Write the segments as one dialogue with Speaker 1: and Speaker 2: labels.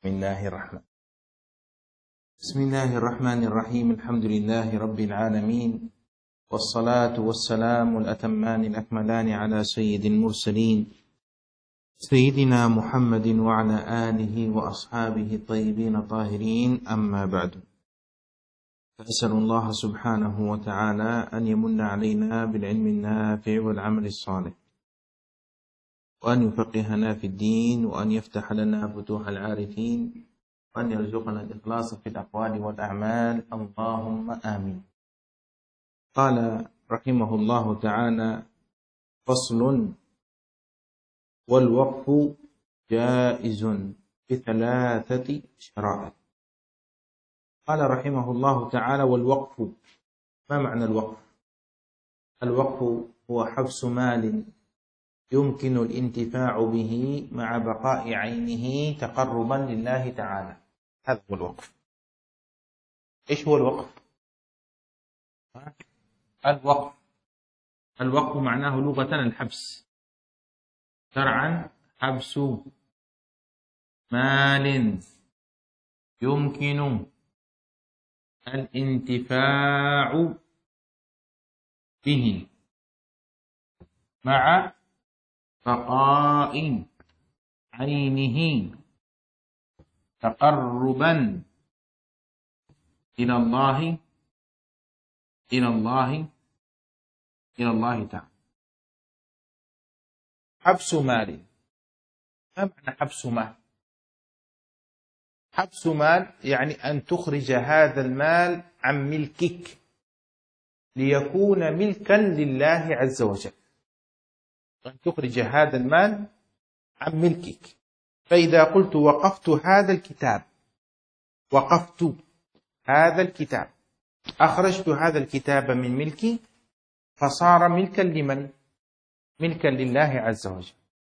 Speaker 1: بسم الله الرحمن الرحيم. الحمد لله رب العالمين، والصلاة والسلام الأتمان الأكملان على سيد المرسلين سيدنا محمد وعلى آله وأصحابه الطيبين الطاهرين، أما بعد، فأسأل الله سبحانه وتعالى أن يمن علينا بالعلم النافع والعمل الصالح، وأن يفقهنا في الدين، وأن يفتح لنا فتوح العارفين، وأن يرزقنا الإخلاص في الأقوال والأعمال، اللهم آمين. قال رحمه الله تعالى: فصل: والوقف جائز بثلاثة شرائط. قال رحمه الله تعالى: والوقف، ما معنى الوقف؟ الوقف هو حبس مال يمكن الانتفاع به مع بقاء عينه تقربا لله تعالى، هذا هو الوقف. إيش هو الوقف؟ الوقف معناه لغة الحبس، شرعا حبس مال يمكن الانتفاع به مع بقاء عينه تقربا إلى الله تعالى. حبس مال، ما معنى حبس مال؟ حبس مال يعني أن تخرج هذا المال عن ملكك ليكون ملكا لله عز وجل، أن تخرج هذا المال عن ملكك. فإذا قلت وقفت هذا الكتاب، أخرجت هذا الكتاب من ملكي، فصار ملكا لمن؟ ملكا لله عز وجل.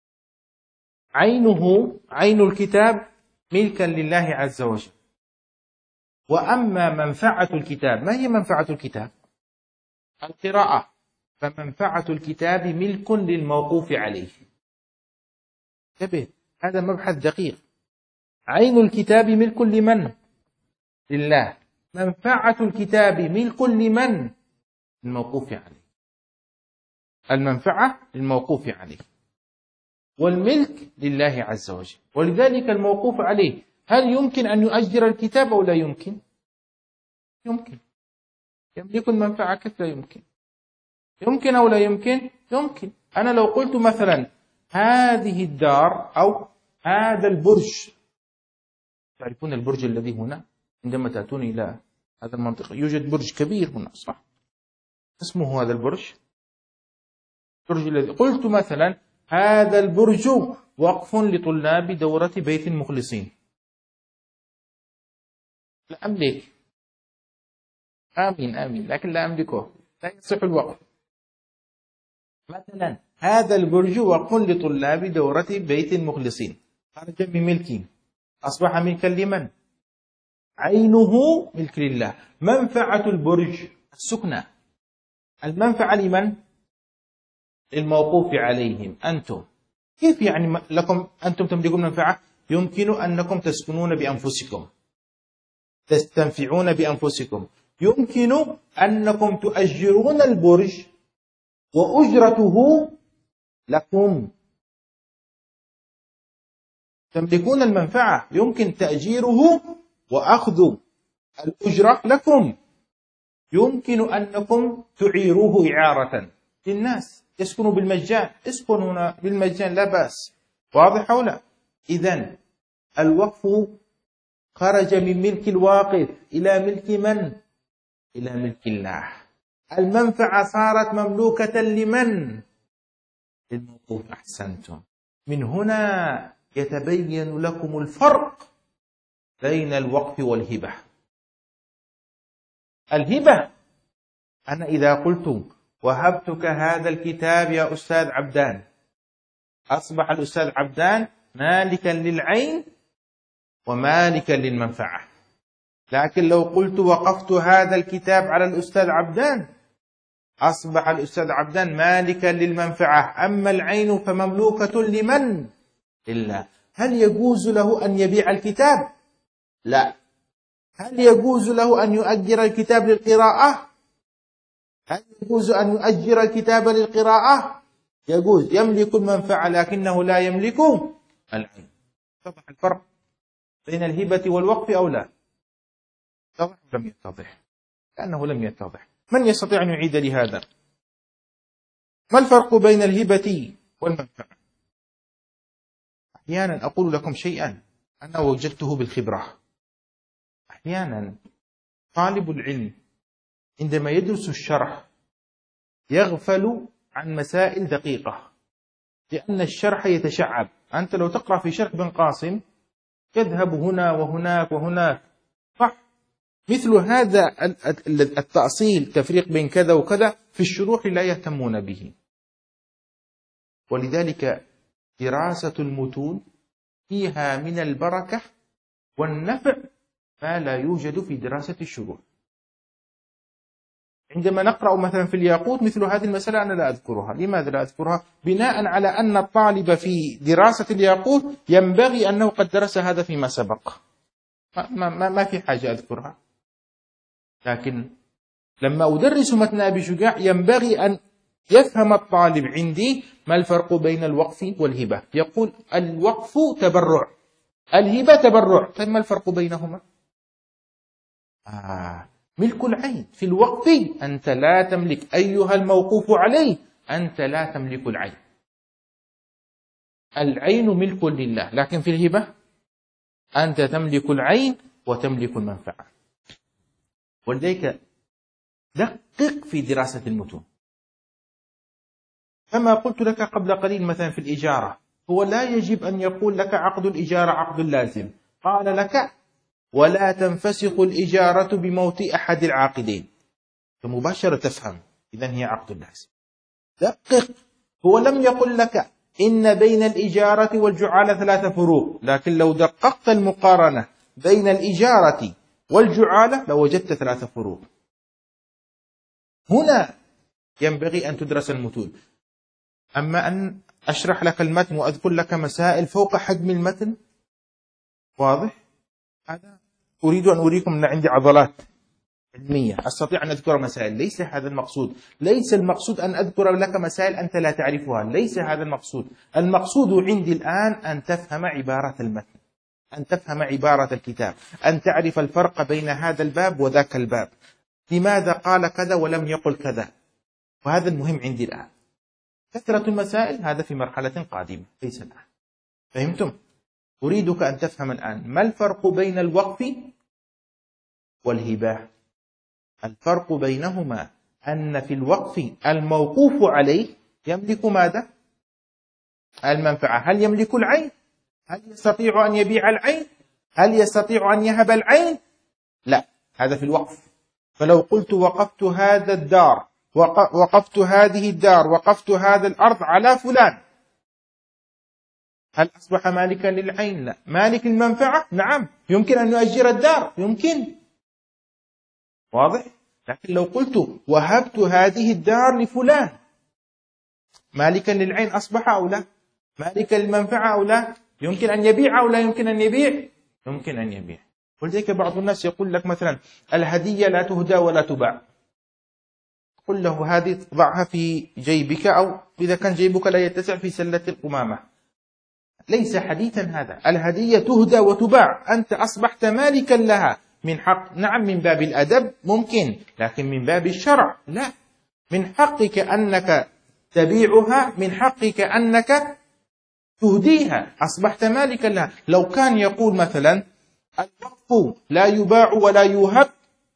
Speaker 1: عين الكتاب ملكا لله عز وجل. وأما منفعة الكتاب، ما هي منفعة الكتاب؟ القراءة. فمنفعة الكتاب ملك للموقوف عليه. انتبه، هذا مبحث دقيق. عين الكتاب ملك لمن؟ لله. منفعة الكتاب ملك لمن؟ الموقوف عليه. المنفعة للموقوف عليه، والملك لله عز وجل. ولذلك الموقوف عليه هل يمكن أن يؤجر الكتاب أو لا يمكن؟ يمكن. يملك المنفعة كيف لا يمكن؟ يمكن أو لا يمكن؟ يمكن. أنا لو قلت مثلا هذه الدار أو هذا البرج، تعرفون البرج الذي هنا؟ عندما تأتون إلى هذا المنطقة يوجد برج كبير هنا، صح؟ اسمه هذا البرج الذي قلت مثلا هذا البرج وقف لطلاب دورة بيت المخلصين، لا أملك. آمين، لكن لا أملكه، لا يصح الوقف. مثلا هذا البرج وقف لطلاب دورة بيت المخلصين، خرج من ملكي، أصبح ملكا لمن؟ عينه ملك لله. منفعة البرج السكنى، المنفعة لمن؟ الموقوف عليهم، أنتم. كيف يعني لكم أنتم تملكون منفعة؟ يمكن أنكم تسكنون بأنفسكم، تستنفعون بأنفسكم، يمكن أنكم تؤجرون البرج وأجرته لكم، تملكون المنفعة، يمكن تأجيره وأخذ الأجرة لكم. يمكن أنكم تعيروه إعارة للناس، يسكنوا بالمجان، اسكنون بالمجان لا بأس. واضح أو لا؟ إذن الوقف خرج من ملك الواقف إلى ملك من؟ إلى ملك الله. المنفعة صارت مملوكة لمن؟ للموقوف. أحسنتم. من هنا يتبين لكم الفرق بين الوقف والهبة. الهبة، أنا إذا قلت وهبتك هذا الكتاب يا أستاذ عبدان، أصبح الأستاذ عبدان مالكا للعين ومالكا للمنفعة. لكن لو قلت وقفت هذا الكتاب على الأستاذ عبدان، أصبح الأستاذ عبدان مالكا للمنفعة، أما العين فمملوكة لمن؟ لله. هل يجوز له أن يبيع الكتاب؟ لا. هل يجوز له أن يؤجر الكتاب للقراءة؟ هل يجوز أن يؤجر الكتاب للقراءة؟ يجوز، يملك المنفعة لكنه لا يملك العين. اتضح الفرق بين الهبة والوقف أو لا؟ اتضح لم يتضح؟ لأنه لم يتضح. من يستطيع أن يعيد لهذا؟ ما الفرق بين الهبة والمنفعة؟ أحيانا أقول لكم شيئا أنا وجدته بالخبرة. أحيانا طالب العلم عندما يدرس الشرح يغفل عن مسائل دقيقة، لأن الشرح يتشعب. أنت لو تقرأ في شرح بن قاسم يذهب هنا وهناك وهناك، صح؟ مثل هذا التأصيل، تفريق بين كذا وكذا، في الشروح لا يهتمون به. ولذلك دراسة المتون فيها من البركة والنفع ما لا يوجد في دراسة الشروح. عندما نقرأ مثلا في الياقوت مثل هذه المسألة أنا لا أذكرها. لماذا لا أذكرها؟ بناء على أن الطالب في دراسة الياقوت ينبغي أنه قد درس هذا فيما سبق، ما في حاجة أذكرها. لكن لما أدرس متن أبي شجاع ينبغي أن يفهم الطالب عندي ما الفرق بين الوقف والهبة. يقول الوقف تبرع، الهبة تبرع، طيب ما الفرق بينهما؟ ملك العين. في الوقف أنت لا تملك، أيها الموقوف عليه أنت لا تملك العين، العين ملك لله. لكن في الهبة أنت تملك العين وتملك المنفعة. ولذلك دقق في دراسة المتون. كما قلت لك قبل قليل مثلا في الإجارة، هو لا يجب أن يقول لك عقد الإجارة عقد لازم. قال لك ولا تنفسخ الإجارة بموت أحد العاقدين، فمباشرة تفهم إذن هي عقد لازم. دقق، هو لم يقل لك إن بين الإجارة والجعالة 3 فروق، لكن لو دققت المقارنة بين الإجارة والجعالة لوجدت 3 فروق. هنا ينبغي أن تدرس المتون. أما أن أشرح لك المتن وأذكر لك مسائل فوق حجم المتن، واضح؟ هذا أريد أن أريكم أن عندي عضلات علمية أستطيع أن أذكر مسائل. ليس هذا المقصود. ليس المقصود أن أذكر لك مسائل أنت لا تعرفها، ليس هذا المقصود. المقصود عندي الآن أن تفهم عبارة المتن، أن تفهم عبارة الكتاب، أن تعرف الفرق بين هذا الباب وذاك الباب، لماذا قال كذا ولم يقل كذا. وهذا المهم عندي الآن. كثرة المسائل هذا في مرحلة قادمة، ليس الآن. فهمتم؟ أريدك أن تفهم الآن ما الفرق بين الوقف والهبة. الفرق بينهما أن في الوقف الموقوف عليه يملك ماذا؟ المنفعة. هل يملك العين؟ هل يستطيع أن يبيع العين؟ هل يستطيع أن يهب العين؟ لا، هذا في الوقف. فلو قلت وقفت هذا الدار، وقفت هذه الدار، وقفت هذا الأرض على فلان، هل أصبح مالكا للعين؟ لا. مالك المنفعة؟ نعم، يمكن أن يؤجر الدار، يمكن، واضح؟ لكن لو قلت وهبت هذه الدار لفلان، مالكا للعين أصبح أو لا؟ مالكا للمنفعة أو لا؟ يمكن أن يبيع أو لا يمكن أن يبيع؟ يمكن أن يبيع. ولذلك بعض الناس يقول لك مثلا الهدية لا تهدى ولا تباع. قل له هذه ضعها في جيبك، أو إذا كان جيبك لا يتسع في سلة القمامة. ليس حديثا هذا. الهدية تهدى وتباع، أنت أصبحت مالكا لها من حق. نعم، من باب الأدب ممكن، لكن من باب الشرع لا. من حقك أنك تبيعها، من حقك أنك تهديها، أصبحت مالكا لها. لو كان يقول مثلا الوقف لا يباع ولا يوهب،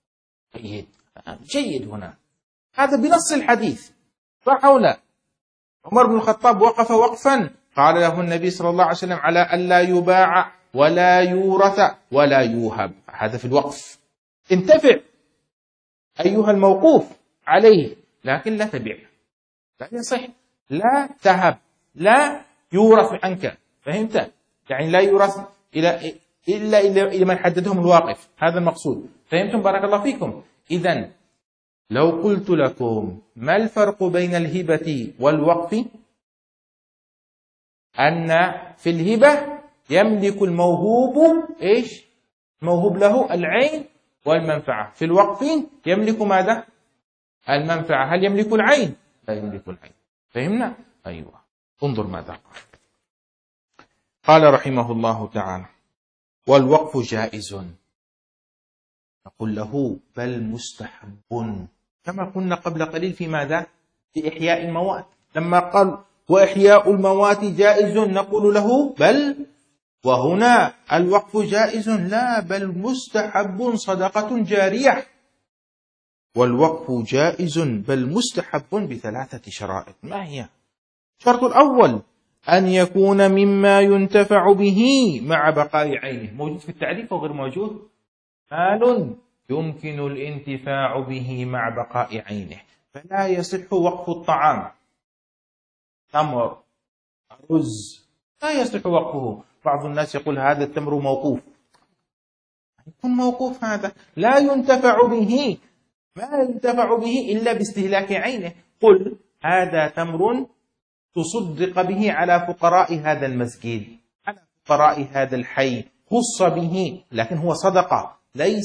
Speaker 1: جيد هنا، هذا بنص الحديث، صح أو لا؟ عمر بن الخطاب وقف وقفا قال له النبي صلى الله عليه وسلم على أن لا يباع ولا يورث ولا يوهب. هذا في الوقف. انتفع أيها الموقوف عليه، لكن لا تبيع، لا يصح، لا تهب، لا يورث عنك. فهمت؟ يعني لا يورث إلا إلى من حددهم الواقف. هذا المقصود. فهمتم؟ بارك الله فيكم. إذن لو قلت لكم ما الفرق بين الهبة والوقف، أن في الهبة يملك الموهوب إيش؟ الموهوب له العين والمنفعة. في الوقف يملك ماذا؟ المنفعة. هل يملك العين؟ لا يملك العين. فهمنا؟ أيوة. انظر ماذا قال. قال رحمه الله تعالى: والوقف جائز. نقول له بل مستحب، كما قلنا قبل قليل في ماذا؟ في إحياء الموات. لما قال وإحياء الموات جائز نقول له بل، وهنا الوقف جائز لا بل مستحب صدقة جارية. والوقف جائز بل مستحب بثلاثة شرائط. ما هي؟ الشرط الأول أن يكون مما ينتفع به مع بقاء عينه. موجود في التعريف أو غير موجود؟ مال يمكن الانتفاع به مع بقاء عينه، فلا يصح وقف الطعام، تمر، رز، لا يصح وقفه. بعض الناس يقول هذا التمر موقوف. يكون موقوف، هذا لا ينتفع به، ما ينتفع به إلا باستهلاك عينه. قل هذا تمر تصدق به على فقراء هذا المسجد، على فقراء هذا الحي، خص به، لكن هو صدقة،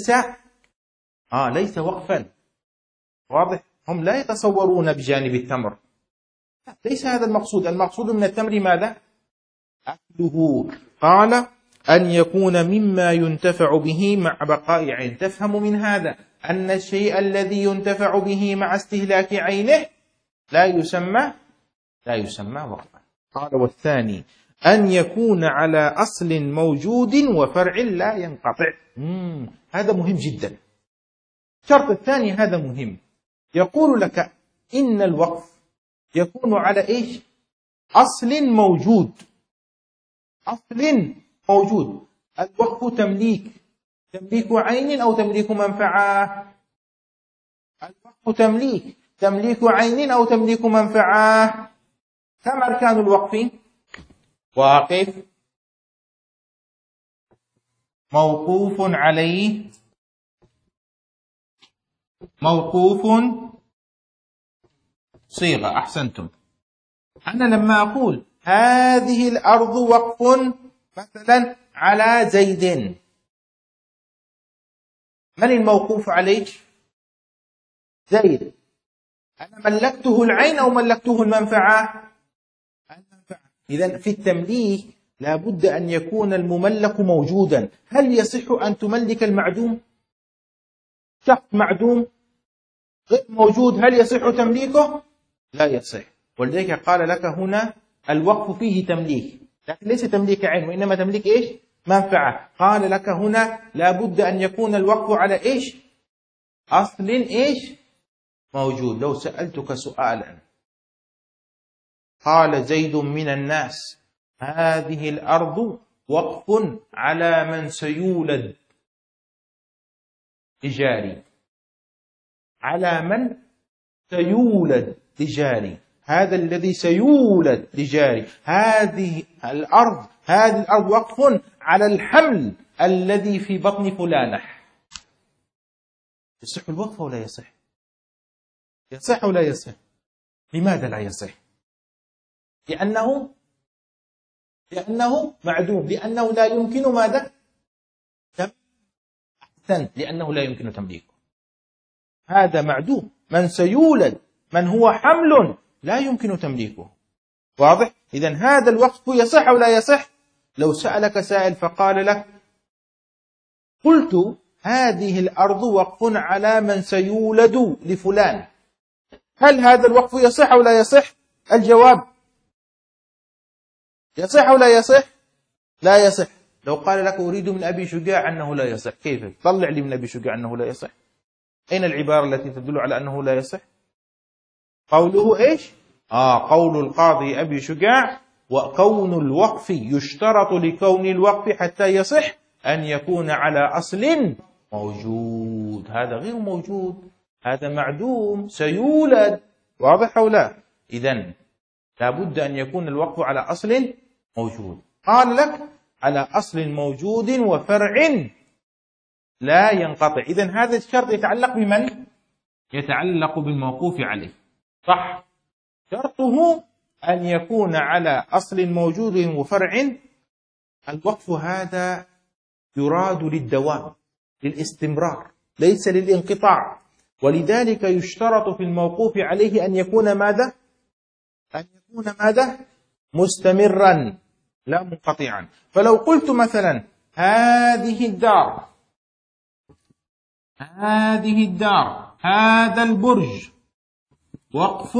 Speaker 1: ليس وقفا. واضح؟ هم لا يتصورون بجانب التمر، ليس هذا المقصود. المقصود من التمر ماذا؟ أكله. قال أن يكون مما ينتفع به مع بقاء عين. تفهم من هذا أن الشيء الذي ينتفع به مع استهلاك عينه لا يسمى وقفا. قال والثاني أن يكون على أصل موجود وفرع لا ينقطع. هذا مهم جدا. الشرط الثاني هذا مهم. يقول لك إن الوقف يكون على إيش؟ أصل موجود. أصل موجود. الوقف تمليك عين أو تمليك منفعة؟ الوقف تمليك عين أو تمليك منفعة. كم أركان الوقف؟ واقف، موقوف عليه، موقوف، صيغة. أحسنتم. أنا لما أقول هذه الأرض وقف مثلا على زيد، من الموقوف عليه؟ زيد. أنا ملكته العين أو ملكته المنفعة؟ المنفعة. إذن في التمليك لا بد أن يكون المملك موجودا. هل يصح أن تملك المعدوم؟ شخص معدوم غير موجود، هل يصح تمليكه؟ لا يصح. ولذلك قال لك هنا الوقف فيه تمليك، لكن ليس تمليك عين، وإنما تمليك إيش؟ منفعة. قال لك هنا لا بد أن يكون الوقف على إيش؟ أصل إيش؟ موجود. لو سألتك سؤالا قال زيد من الناس هذه الأرض وقف على من سيولد تجاري، على من سيولد تجاري، هذا الذي سيولد تجاري، هذه الأرض وقف على الحمل الذي في بطن فلانة. يصح الوقف ولا يصح؟ يصح ولا يصح؟ لماذا لا يصح؟ لأنه معدوم، لأنه لا يمكن ماذا؟ أحسنت، لأنه لا يمكن تمليكه. هذا معدوم. من سيولد، من هو حمل، لا يمكن تمليكه. واضح؟ إذن هذا الوقف يصح ولا يصح؟ لو سألك سائل فقال لك قلت هذه الأرض وقف على من سيولد لفلان، هل هذا الوقف يصح ولا يصح؟ الجواب يصح ولا يصح؟ لا يصح. لو قال لك أريد من أبي شجاع أنه لا يصح، كيف؟ طلع لي من أبي شجاع أنه لا يصح. أين العبارة التي تدل على أنه لا يصح؟ قوله إيش؟ قول القاضي أبي شجاع: وكون الوقف يشترط لكون الوقف حتى يصح أن يكون على أصل موجود. هذا غير موجود، هذا معدوم سيولد. واضح أو لا؟ إذن لابد أن يكون الوقف على أصل موجود. قال لك على أصل موجود وفرع لا ينقطع. إذن هذا الشرط يتعلق بمن؟ يتعلق بالموقوف عليه، صح؟ شرطه أن يكون على أصل موجود وفرع الوقف هذا يراد للدوام، للاستمرار، ليس للانقطاع، ولذلك يشترط في الموقوف عليه أن يكون ماذا؟ أن يكون ماذا؟ مستمرا لا منقطعا. فلو قلت مثلا هذه الدار، هذه الدار، هذا البرج وقف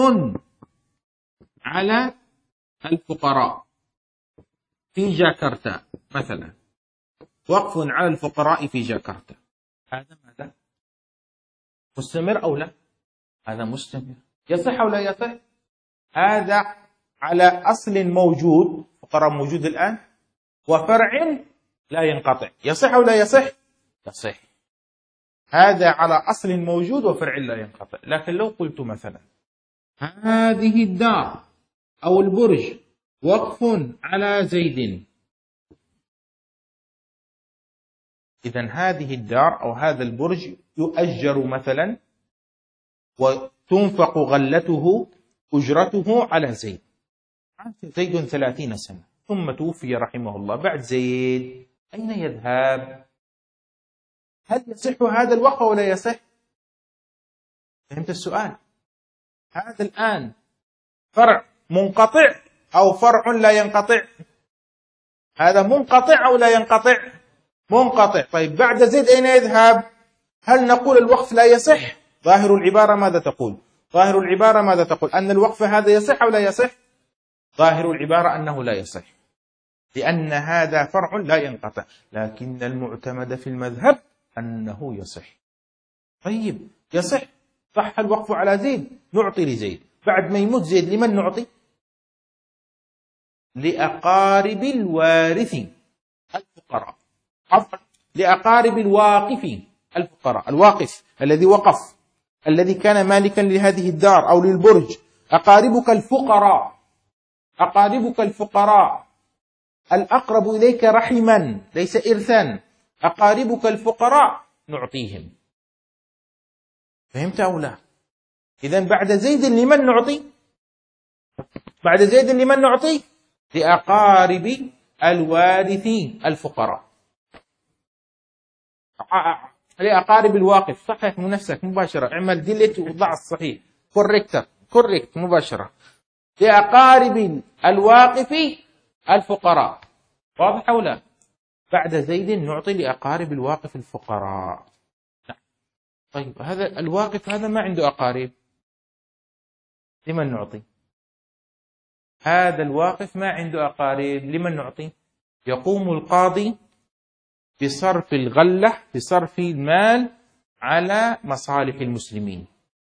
Speaker 1: على الفقراء في جاكرتا مثلا، وقف على الفقراء في جاكرتا، هذا ماذا؟ مستمر أو لا؟ هذا مستمر. يصح أو لا يصح؟ هذا على أصل موجود، فقراء موجود الآن، وفرع لا ينقطع، يصح أو لا يصح؟ يصح. هذا على أصل موجود وفرع لا ينقطع. لكن لو قلت مثلا هذه الدار أو البرج وقف على زيد، إذن هذه الدار أو هذا البرج يؤجر مثلا وتنفق غلته أجرته على زيد، زيد 30 سنة ثم توفي رحمه الله. بعد زيد أين يذهب؟ هل يصح هذا الوقف ولا يصح؟ فهمت السؤال؟ هذا الآن فرع منقطع أو فرع لا ينقطع؟ هذا منقطع أو لا ينقطع؟ منقطع. طيب بعد زيد أين يذهب؟ هل نقول الوقف لا يصح؟ ظاهر العبارة ماذا تقول؟ ظاهر العبارة ماذا تقول؟ أن الوقف هذا يصح أو لا يصح؟ ظاهر العبارة أنه لا يصح، لأن هذا فرع لا ينقطع، لكن المعتمد في المذهب أنه يصح. طيب يصح، صح الوقف على زيد، نعطي لزيد. بعد ما يموت زيد لمن نعطي؟ لأقارب الوارث الفقراء، عفوا لأقارب الواقف الفقراء. الواقف الذي وقف، الذي كان مالكا لهذه الدار أو للبرج، أقاربك الفقراء، أقاربك الفقراء، الأقرب إليك رحما ليس إرثا، أقاربك الفقراء نعطيهم. فهمت أو لا؟ إذن بعد زيد لمن نعطي؟ بعد زيد لمن نعطي؟ لأقارب الوارثين الفقراء، لأقارب الواقف. صحح من نفسك مباشرة، اعمل ديليت وضع الصحيح، كوريكت مباشرة. لأقارب الواقف الفقراء، واضح أو لا؟ بعد زيد نعطي لأقارب الواقف الفقراء. طيب هذا الواقف هذا ما عنده أقارب، لمن نعطي؟ هذا الواقف ما عنده أقارب، لمن نعطي؟ يقوم القاضي بصرف الغلة، بصرف المال على مصالح المسلمين.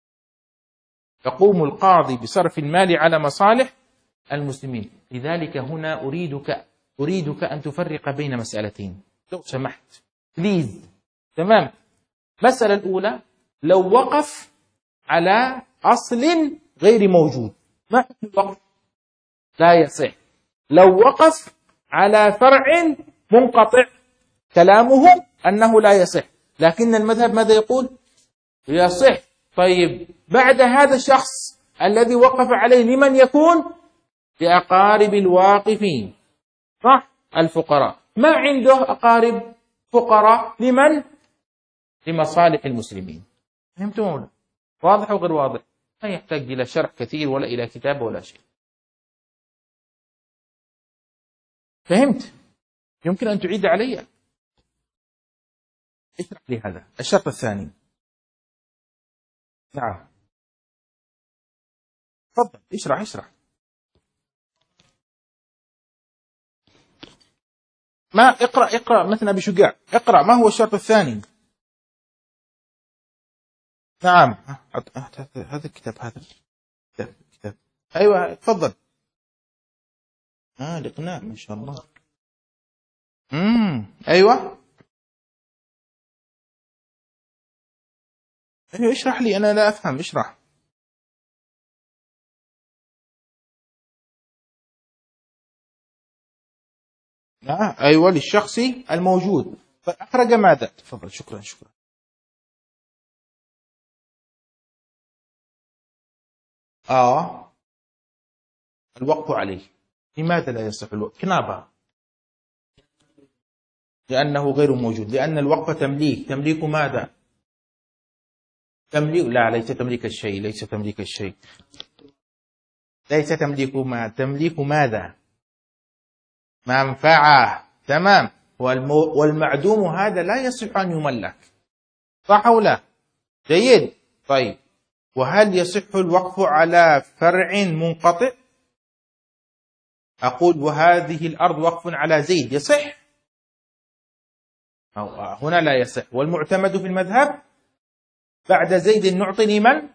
Speaker 1: يقوم القاضي بصرف المال على مصالح المسلمين. لذلك هنا أريدك أن تفرق بين مسألتين لو سمحت بليز. تمام. المسألة الأولى، لو وقف على أصل غير موجود ما حكم الوقف؟ لا يصح. لو وقف على فرع منقطع كلامه أنه لا يصح، لكن المذهب ماذا يقول؟ يصح. طيب بعد هذا الشخص الذي وقف عليه لمن يكون؟ لأقارب الواقفين، صح؟ الفقراء. ما عنده أقارب فقراء، لمن؟ لمصالح المسلمين. فهمتم ولا؟ واضح وغير واضح؟ لا يحتاج إلى شرح كثير ولا إلى كتاب ولا شيء. فهمت؟ يمكن أن تعيد علي؟ اشرح لي هذا الشرط الثاني. نعم تفضل اشرح. ما اقرأ مثل أبي شجاع، اقرأ ما هو الشرط الثاني. نعم هذا الكتاب، هذا كتاب. أيوة تفضل. الإقناع ما شاء الله. أيوة اشرح لي، أنا لا أفهم، اشرح. أيوة للشخص الموجود. فأخرج ماذا؟ تفضل. شكرا. الوقف عليه. لماذا لا يصح الوقف؟ كنابة لأنه غير موجود، لأن الوقف تمليك. تمليك ماذا؟ تمليك، لا، ليس تمليك الشيء، ليس تمليك الشيء، ليس تمليك ما، تمليك ماذا؟ منفعة. تمام. والمعدوم هذا لا يصح أن يملك، صح أو لا؟ جيد. طيب، وهل يصح الوقف على فرع منقطع؟ أقول وهذه الأرض وقف على زيد، يصح؟ هنا لا يصح. والمعتمد في المذهب بعد زيد نعطي لمن؟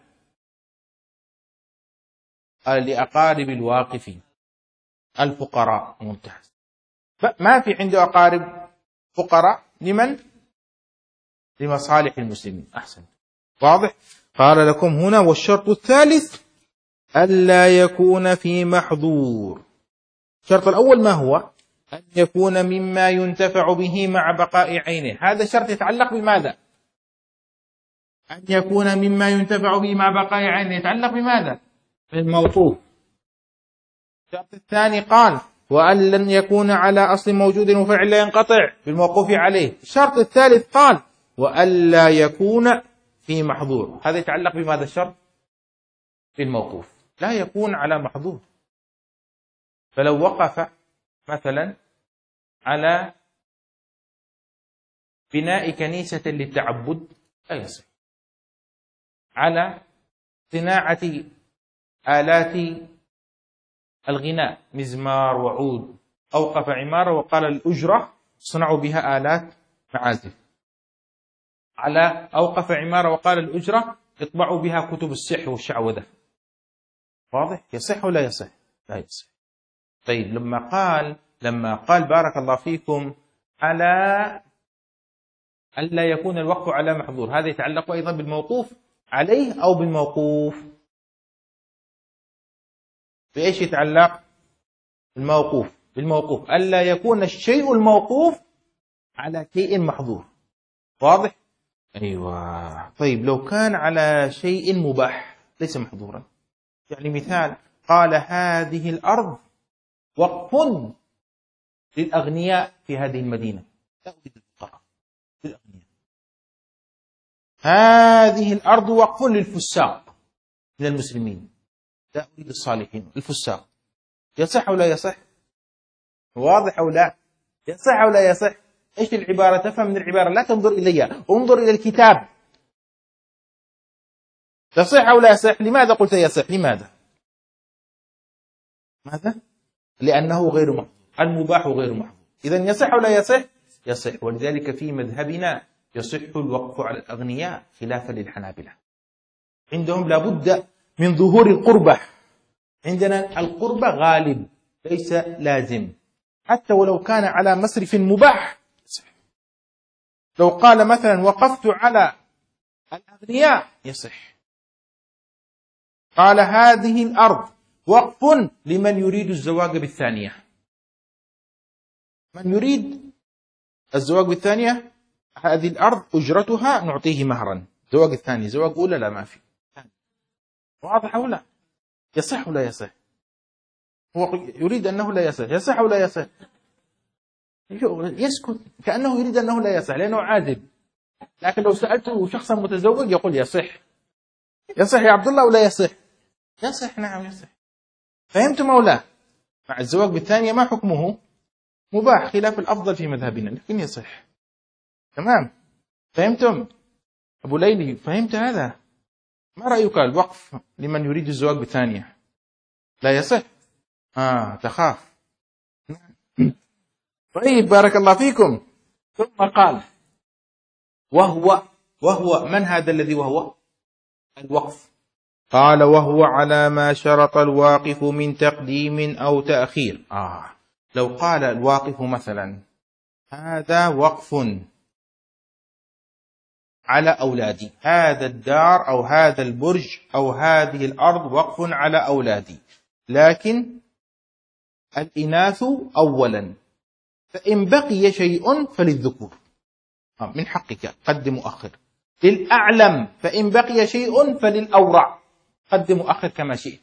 Speaker 1: قال لأقارب الواقف الفقراء. ممتاز. ما في عنده أقارب فقراء، لمن؟ لمصالح المسلمين. أحسن، واضح. قال لكم هنا والشرط الثالث ألا يكون في محظور. الشرط الأول ما هو؟ أن يكون مما ينتفع به مع بقاء عينه. هذا شرط يتعلق بماذا؟ أن يكون مما ينتفع به مع بقاء عينه يتعلق بماذا؟ بالموقوف. الشرط الثاني قال وأن لن يكون على أصل موجود وفعل لا ينقطع، بالموقوف عليه. الشرط الثالث قال وألا يكون في محظور. هذا يتعلق بماذا الشرط؟ بالموقوف، لا يكون على محظور. فلو وقف مثلا على بناء كنيسة للتعبد لا يصح، على صناعة آلات الغناء مزمار وعود، أوقف عمارة وقال الأجرة صنعوا بها آلات معازف، على أوقف عمارة وقال الأجرة اطبعوا بها كتب السحر والشعوذة. واضح؟ يصح ولا يصح؟ لا يصح. طيب، لما قال بارك الله فيكم على ألا يكون الوقف على محظور، هذا يتعلق أيضا بالموقوف عليه أو بالموقوف؟ بإيش يتعلق؟ بالموقوف. ألا يكون الشيء الموقوف على شيء محظور. واضح؟ أيوة. طيب، لو كان على شيء مباح ليس محظورا، يعني مثال قال هذه الأرض وقف للأغنياء في هذه المدينة، لا أريد الفقراء، للأغنياء. هذه الأرض وقف للفساق من المسلمين، لا أريد الصالحين، الفساق. يصح أو لا يصح؟ واضح أو لا؟ يصح أو لا يصح؟ إيش العبارة؟ تفهم من العبارة، لا تنظر إلي، انظر إلى الكتاب. يصح أو لا يصح؟ لماذا قلت يصح؟ لماذا؟ ماذا؟ لأنه غير محظور، المباح غير محظور. إذن يصح أو لا يصح؟ يصح. ولذلك في مذهبنا يصح الوقف على الأغنياء خلافا للحنابلة. عندهم لابد من ظهور القربة، عندنا القربة غالب ليس لازم، حتى ولو كان على مصرف مباح. لو قال مثلا وقفت على الأغنياء يصح. قال هذه الأرض وقف لمن يريد الزواج بالثانية، من يريد الزواج بالثانية هذه الأرض أجرتها نعطيه مهرا. زواج الثاني، زواج أولى لا، ما في. واضح أو لا؟ يصح ولا يصح؟ هو يريد أنه لا يصح. يصح ولا يصح؟ يسكت كأنه يريد أنه لا يصح لأنه عازب. لكن لو سألته شخصا متزوج يقول يصح. يصح يا عبد الله ولا يصح؟ يصح، نعم يصح. فهمتم أو لا؟ مع الزواج بالثانية ما حكمه؟ مباح خلاف الأفضل في مذهبنا، لكن يصح. تمام؟ فهمتم؟ أبو ليلي فهمت هذا؟ ما رأيك الوقف لمن يريد الزواج بالثانية؟ لا يصح؟ تخاف. طيب، بارك الله فيكم. ثم قال وهو من هذا الذي وهو الوقف؟ قال وهو على ما شرط الواقف من تقديم أو تأخير. لو قال الواقف مثلا هذا وقف على أولادي، هذا الدار أو هذا البرج أو هذه الأرض وقف على أولادي، لكن الإناث أولا، فإن بقي شيء فللذكور، من حقك قدم مؤخر. للأعلم فإن بقي شيء فللأورع، قدم مؤخر كما شئت.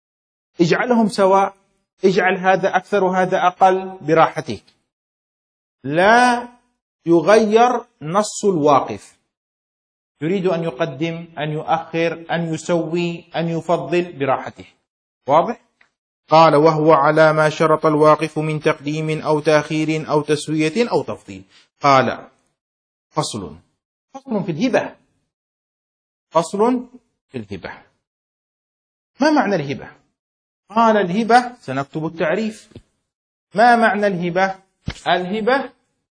Speaker 1: اجعلهم سواء، اجعل هذا أكثر وهذا أقل براحتك. لا يغير نص الواقف، يريد أن يقدم، أن يؤخر، أن يسوي، أن يفضل براحته. واضح؟ قال وهو على ما شرط الواقف من تقديم أو تأخير أو تسوية أو تفضيل. قال فصل في الهبة. فصل في الهبة. ما معنى الهبة؟ قال الهبة، سنكتب التعريف. ما معنى الهبة؟ الهبة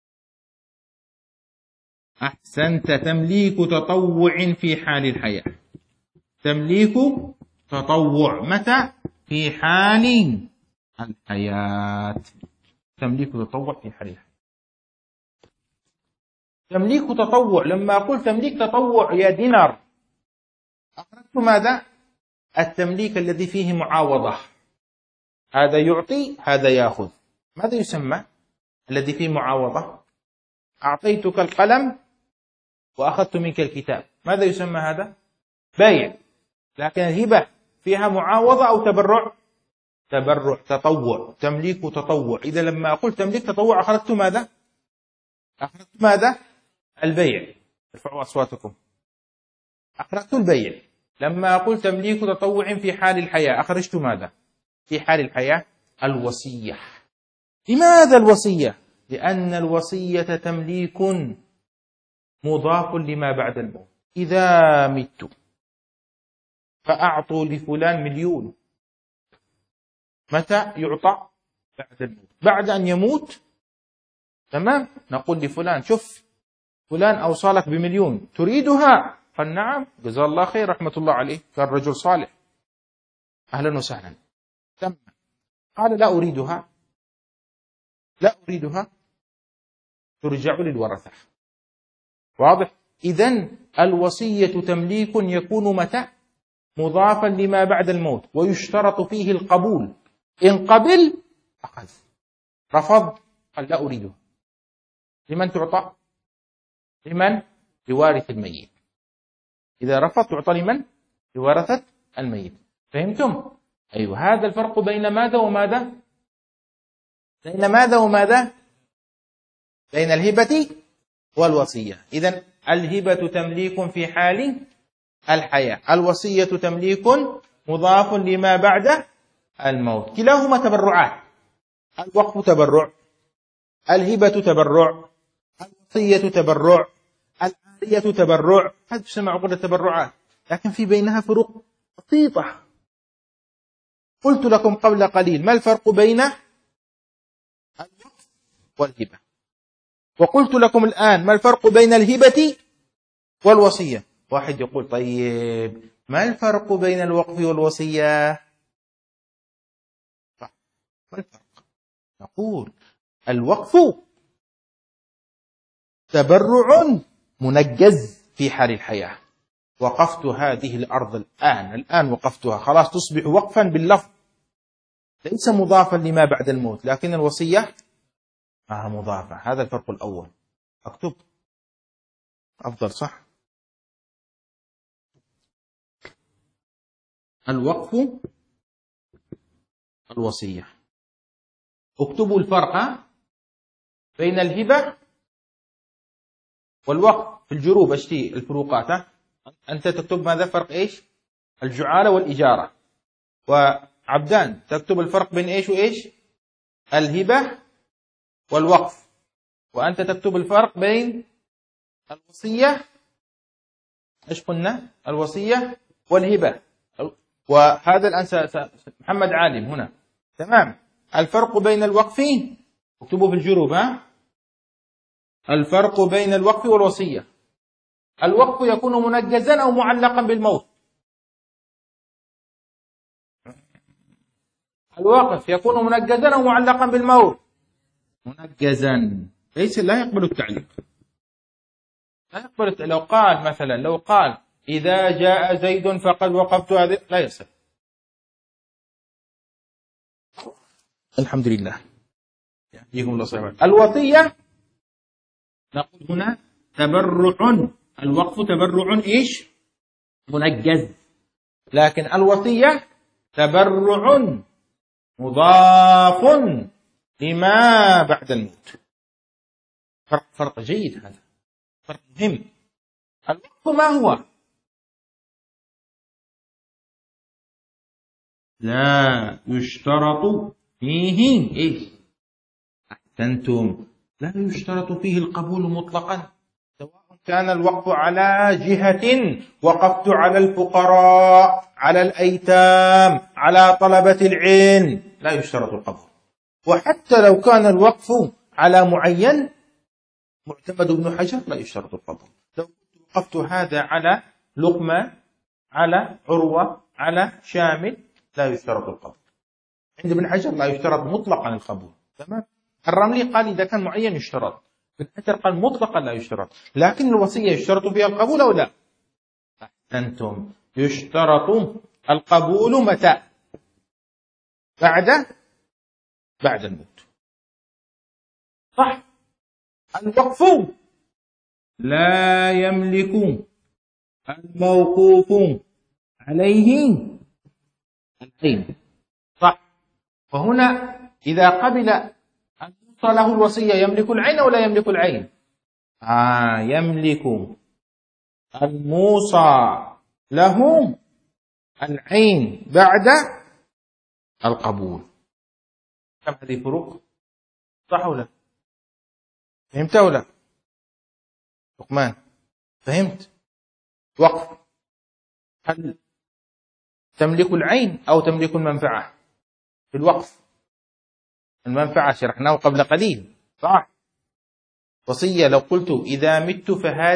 Speaker 1: أحسنت، تمليك تطوع في حال الحياة. تمليك تطوع متى؟ في حال الحياة. تمليك تطوع في حال الحياة. تمليك تطوع، لما أقول تمليك تطوع يا دينار، أخرجت ماذا؟ التمليك الذي فيه معاوضة، هذا يعطي هذا يأخذ. ماذا يسمى الذي فيه معاوضة؟ أعطيتك القلم وأخذت منك الكتاب، ماذا يسمى هذا؟ بيع. لكن الهبة فيها معاوضة أو تبرع؟ تبرع، تطوع، تمليك تطوع. إذا لما أقول تمليك تطوع أخرجت ماذا؟ أخرجت ماذا؟ البيع. ارفعوا أصواتكم. أخرجت البيع. لما أقول تمليك تطوع في حال الحياة أخرجت ماذا؟ في حال الحياة الوصية. لماذا الوصية؟ لأن الوصية تمليك مضاف لما بعد الموت. إذا مت فأعطوا لفلان 1,000,000، متى يعطى؟ بعد الموت. بعد أن يموت، تمام، نقول لفلان شوف فلان أوصالك ب1,000,000 تريدها؟ قال نعم، جزاه الله خير، رحمة الله عليه، كان رجل صالح، أهلا وسهلا، تم. قال لا أريدها، لا أريدها، ترجع للورثة. واضح؟ إذن الوصية تمليك يكون متى؟ مضافا لما بعد الموت، ويشترط فيه القبول. إن قبل أخذ، رفض قال لا أريدها. لمن تعطى؟ لمن؟ لوارث الميت. إذا رفض تعطى لمن؟ لورثة الميت. فهمتم؟ أيوه، هذا الفرق بين ماذا وماذا؟ بين ماذا وماذا؟ بين الهبة والوصية. إذن الهبة تمليك في حال الحياة، الوصية تمليك مضاف لما بعد الموت. كلاهما تبرعات، الوقف تبرع، الهبة تبرع، الوصية تبرع، العارية تبرع، هذه تسمى عقود التبرعات، لكن في بينها فروق بسيطة. قلت لكم قبل قليل ما الفرق بين الوقف والهبة، وقلت لكم الآن ما الفرق بين الهبة والوصية. واحد يقول طيب ما الفرق بين الوقف والوصية؟ ما الفرق؟ نقول الوقف تبرع منجز في حال الحياة. وقفت هذه الأرض الآن وقفتها، خلاص تصبح وقفا باللفظ، ليس مضافا لما بعد الموت. لكن الوصية مضافة. هذا الفرق الأول. أكتب أفضل، صح؟ الوقف، الوصية. اكتبوا الفرق بين الهبة والوقف في الجروب. اشتي الفروقات. أنت تكتب ماذا؟ فرق إيش؟ الجعالة والإجارة. وعبدان تكتب الفرق بين إيش وإيش؟ الهبة والوقف. وأنت تكتب الفرق بين الوصية، إيش قلنا؟ الوصية والهبة. وهذا الآن محمد عالم هنا، تمام. الفرق بين الوقف، اكتبوا في الجروب، الفرق بين الوقف والوصية. الوقف يكون منجزا أو معلقا بالموت. الوقف يكون منجزا أو معلقا بالموت. منجزا، ليس، لا يقبل التعليق، لا يقبل. لو قال مثلا، لو قال إذا جاء زيد فقد وقفت، هذا لا يصح. الحمد لله، يهديكم الله صحيح. الوصية نقول هنا تبرع، الوقف تبرع إيش؟ منجز. لكن الوصية تبرع مضاف لما بعد الموت. فرق جيد، هذا فرق مهم. الوقف ما هو؟ لا يشترط فيه إيه؟ أحسنتم، لا يشترط فيه القبول مطلقا، سواء كان الوقف على جهة وقفت على الفقراء، على الأيتام، على طلبة العلم، لا يشترط القبول. وحتى لو كان الوقف على معين معتمد ابن حجر لا يشترط القبول. لو وقفت هذا على لقمة، على عروة، على شامل، لا يشترط القبول. عند ابن حجر لا يشترط مطلقا القبول. تمام. الرملي قال إذا كان معين يشترط، ابن حجر قال مطلقا لا يشترط. لكن الوصية يشترط فيها القبول أو لا؟ أحسنتم، يشترط القبول متى؟ بعد الموت. صح. الوقف لا يملك الموقوف عليه العين. صح. وهنا إذا قبل أن يوصى له الوصية يملك العين أو لا يملك العين؟ يملك الموصى له العين بعد القبول. كم هذه فروق؟ صح ولا؟ فهمت ولا؟ لقمان فهمت؟ وقف هل تملك العين أو تملك المنفعة؟ في الوقف المنفعة شرحناه قبل قليل، صح. وصية لو قلت إذا مت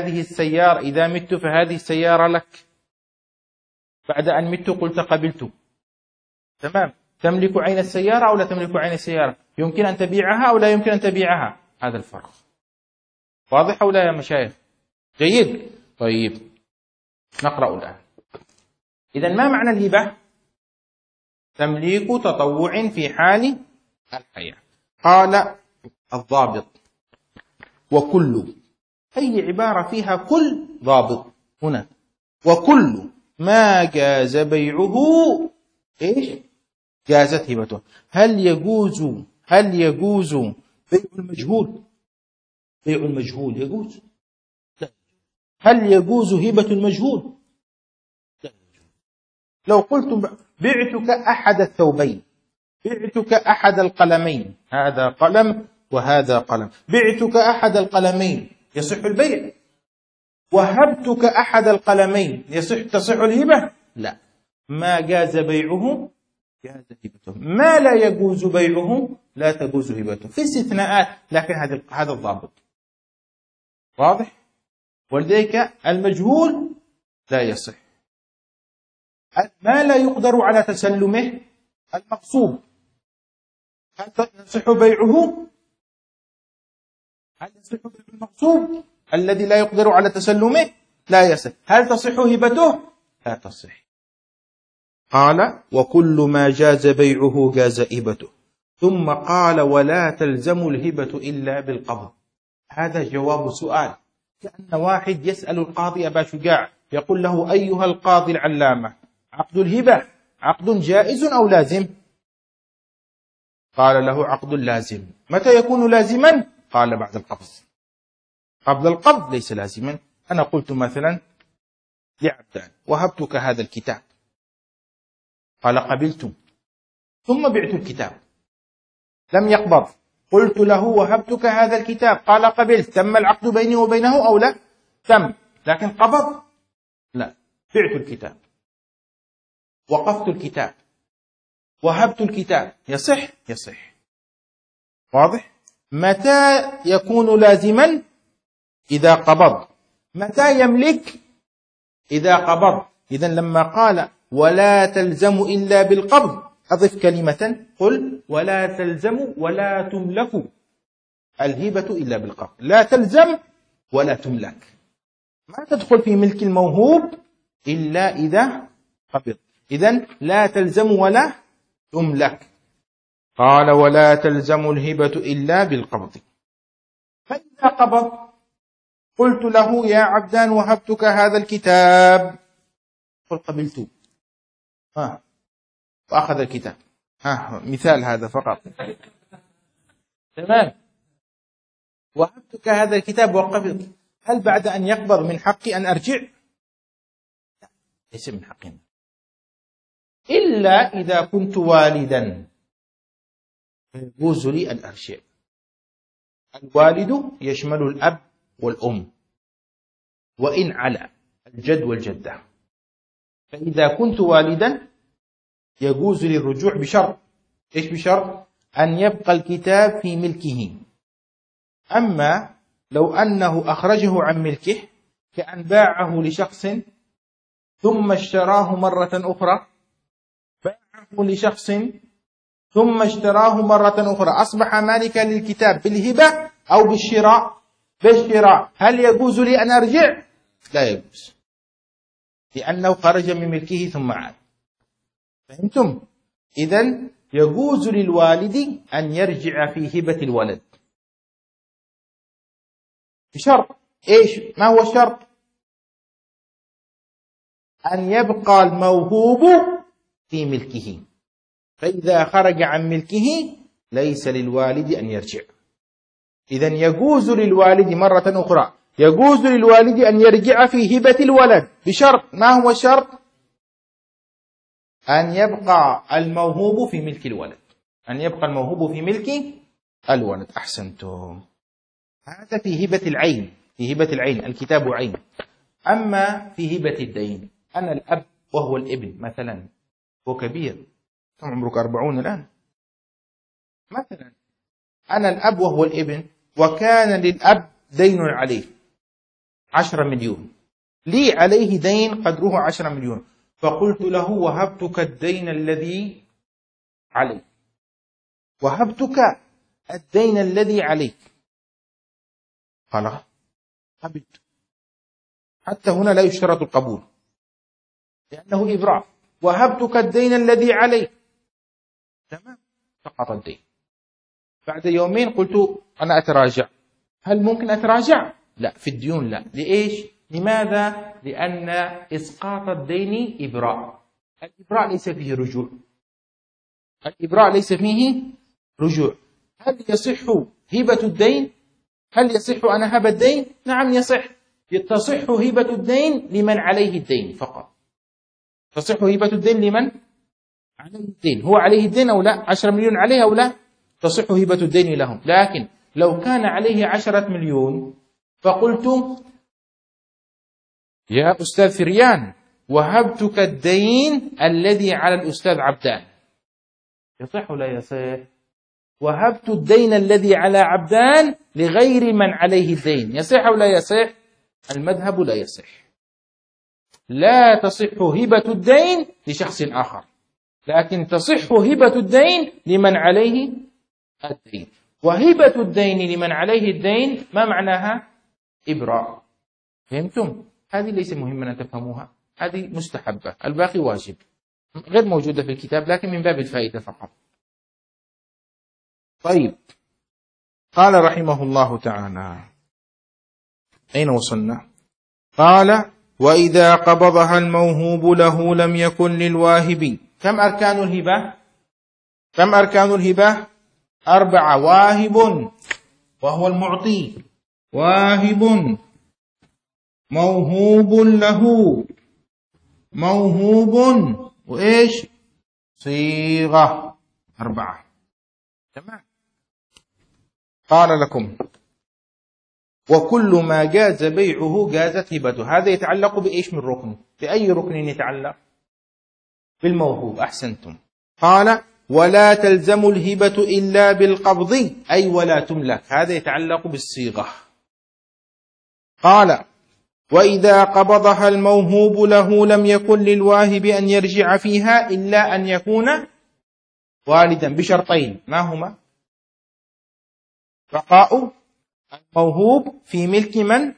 Speaker 1: فهذه السيارة لك، بعد أن مت قلت قبلت، تمام. تملك عين السيارة أو لا تملك عين السيارة؟ يمكن أن تبيعها أو لا يمكن أن تبيعها؟ هذا الفرق. واضح أو لا يا مشايخ؟ جيد. طيب نقرأ الآن. إذا ما معنى الهبة؟ تمليك تطوع في حال الحياة. قال الضابط وكل، أي عبارة فيها كل ضابط هنا. وكل ما جاز بيعه إيش؟ جازت هبته. هل يجوز بيع المجهول؟ بيع المجهول يجوز؟ لا. هل يجوز هبة المجهول؟ لا. لو قلت بعتك أحد الثوبين، بعتك أحد القلمين، هذا قلم وهذا قلم، بعتك أحد القلمين، يصح البيع؟ وهبتك أحد القلمين، تصح الهبة؟ لا. ما جاز بيعه جاز هبته، ما لا يجوز بيعه لا تجوز هبته، في استثناءات لكن هذا الضابط. واضح؟ ولذلك المجهول لا يصح. ما لا يقدر على تسلمه المغصوب، هل يصح بيعه؟ هل يصح بيع المغصوب الذي لا يقدر على تسلمه؟ لا يصح. هل تصح هبته؟ لا تصح. قال وكل ما جاز بيعه جاز هبته. ثم قال ولا تلزم الهبة إلا بالقبض. هذا جواب سؤال، كأن واحد يسأل القاضي أبا شجاع يقول له أيها القاضي العلامة، عقد الهبة عقد جائز أو لازم؟ قال له عقد لازم. متى يكون لازما؟ قال بعد القبض. قبل القبض ليس لازما. أنا قلت مثلا لعبدان وهبتك هذا الكتاب، قال قبلت، ثم بعت الكتاب، لم يقبض، قلت له وهبتك هذا الكتاب، قال قبلت، تم العقد بيني وبينه أو لا؟ تم. لكن قبض؟ لا. بعت الكتاب، وقفت الكتاب، وهبت الكتاب، يصح؟ يصح. واضح؟ متى يكون لازما؟ إذا قبض. متى يملك؟ إذا قبض. إذن لما قال ولا تلزم إلا بالقبض أضف كلمة، قل ولا تلزم ولا تملك الهبة إلا بالقبض. لا تلزم ولا تملك، ما تدخل في ملك الموهوب إلا إذا قبض. إذن لا تلزم ولا تملك. قال ولا تلزم الهبة إلا بالقبض. فإذا قبض قلت له يا عبدان وهبتك هذا الكتاب، قل قبلت، وأخذ الكتاب. مثال هذا فقط. تمام. وهبتك هذا الكتاب وقبض، هل بعد أن يقبض من حقي أن أرجع؟ لا، ليس من حقنا، إلا إذا كنت والدا يجوز لي أن أرجع. الوالد يشمل الأب والأم وإن على الجد والجدة، فإذا كنت والدا يجوز لي الرجوع بشرط. إيش بشرط؟ أن يبقى الكتاب في ملكه. أما لو أنه أخرجه عن ملكه، كأن باعه لشخص ثم اشتراه مرة أخرى، باعه لشخص ثم اشتراه مرة أخرى، أصبح مالكا للكتاب بالهبة أو بالشراء. بالشراء، هل يجوز لي أن أرجع؟ لا يجوز، لأنه خرج من ملكه ثم عاد. فهمتم؟ إذن يجوز للوالد أن يرجع في هبة الولد بشرط. إيش؟ ما هو الشرط؟ أن يبقى الموهوب في ملكه، فإذا خرج عن ملكه ليس للوالد أن يرجع. إذن يجوز للوالد مرة أخرى، يجوز للوالد أن يرجع في هبة الولد بشرط. ما هو الشرط؟ أن يبقى الموهوب في ملك الولد. أن يبقى الموهوب في ملك الولد. أحسنتم. هذا في هبة العين. في هبة العين الكتاب عين. أما في هبة الدين، أنا الأب وهو الابن مثلا، هو كبير، كم عمرك؟ 40 الآن مثلا. أنا الأب وهو الابن، وكان للأب دين عليه 10 مليون، لي عليه دين قدره 10 مليون، فقلت له وهبتك الدين الذي عليك، وهبتك الدين الذي عليك. قال قبلت. حتى هنا لا يشترط القبول، لأنه إبراء. وهبتك الدين الذي عليك، تمام، سقط الدين. بعد يومين قلت أنا أتراجع. هل ممكن أتراجع؟ لا، في الديون لا. لإيش؟ لماذا؟ لأن إسقاط الدين إبراء. الإبراء ليس فيه رجوع. الإبراء ليس فيه رجوع. هل يصح هبة الدين؟ هل يصح أنا هب الدين؟ نعم يصح. تصح هبة الدين لمن عليه الدين فقط. تصح هبة الدين لمن عليه الدين. هو عليه الدين أو لا؟ 10 مليون عليه أو لا؟ تصح هبة الدين لهم. لكن لو كان عليه 10 مليون فقلت يا أستاذ فريان وهبتك الدين الذي على الأستاذ عبدان، يصح ولا يصح؟ وهبت الدين الذي على عبدان لغير من عليه الدين، يصح ولا يصح؟ المذهب لا يصح. لا تصح هبة الدين لشخص آخر، لكن تصح هبة الدين لمن عليه الدين. وهبة الدين لمن عليه الدين ما معناها؟ إبراء. فهمتم؟ هذه ليس مهما أن تفهموها، هذه مستحبة، الباقي واجب، غير موجودة في الكتاب لكن من باب الفائدة فقط. طيب، قال رحمه الله تعالى، أين وصلنا؟ قال وإذا قبضها الموهوب له لم يكن للواهب. كم أركان الهبة؟ كم أركان الهبة؟ 4. واهب وهو المعطي، واهب، موهوب له، موهوب، وإيش؟ صيغة. 4. تمام. قال لكم وكل ما جاز بيعه جازت هبته. هذا يتعلق بإيش من ركن؟ بأي ركن يتعلق؟ بالموهوب. أحسنتم. قال ولا تلزم الهبة إلا بالقبض، أي ولا تملك. هذا يتعلق بالصيغة. قال وإذا قبضها الموهوب له لم يكن للواهب أن يرجع فيها إلا أن يكون والدا بشرطين. ما هما؟ بقاء الموهوب في ملك من؟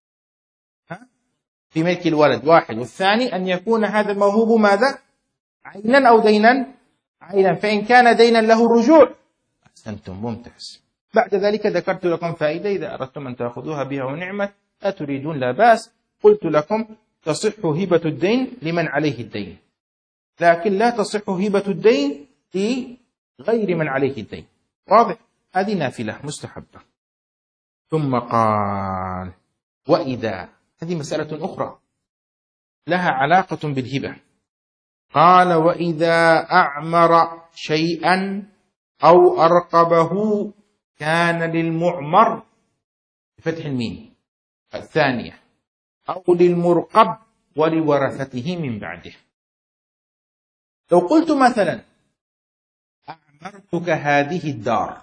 Speaker 1: في ملك الولد، واحد. والثاني أن يكون هذا الموهوب ماذا؟ عينا أو دينا؟ عينا. فإن كان دينا له الرجوع. أحسنتم، ممتاز. بعد ذلك ذكرت لكم فائدة إذا أردتم أن تأخذوها بها ونعمة، أتريدون لا بأس. قلت لكم تصح هبة الدين لمن عليه الدين، لكن لا تصح هبة الدين لغير من عليه الدين. واضح؟ هذه نافلة مستحبة. ثم قال وإذا، هذه مسألة أخرى لها علاقة بالهبة. قال وإذا أعمر شيئا أو أرقبه كان للمعمر بفتح الميم الثانية أو للمرقب ولورثته من بعده. لو قلت مثلا أعمرتك هذه الدار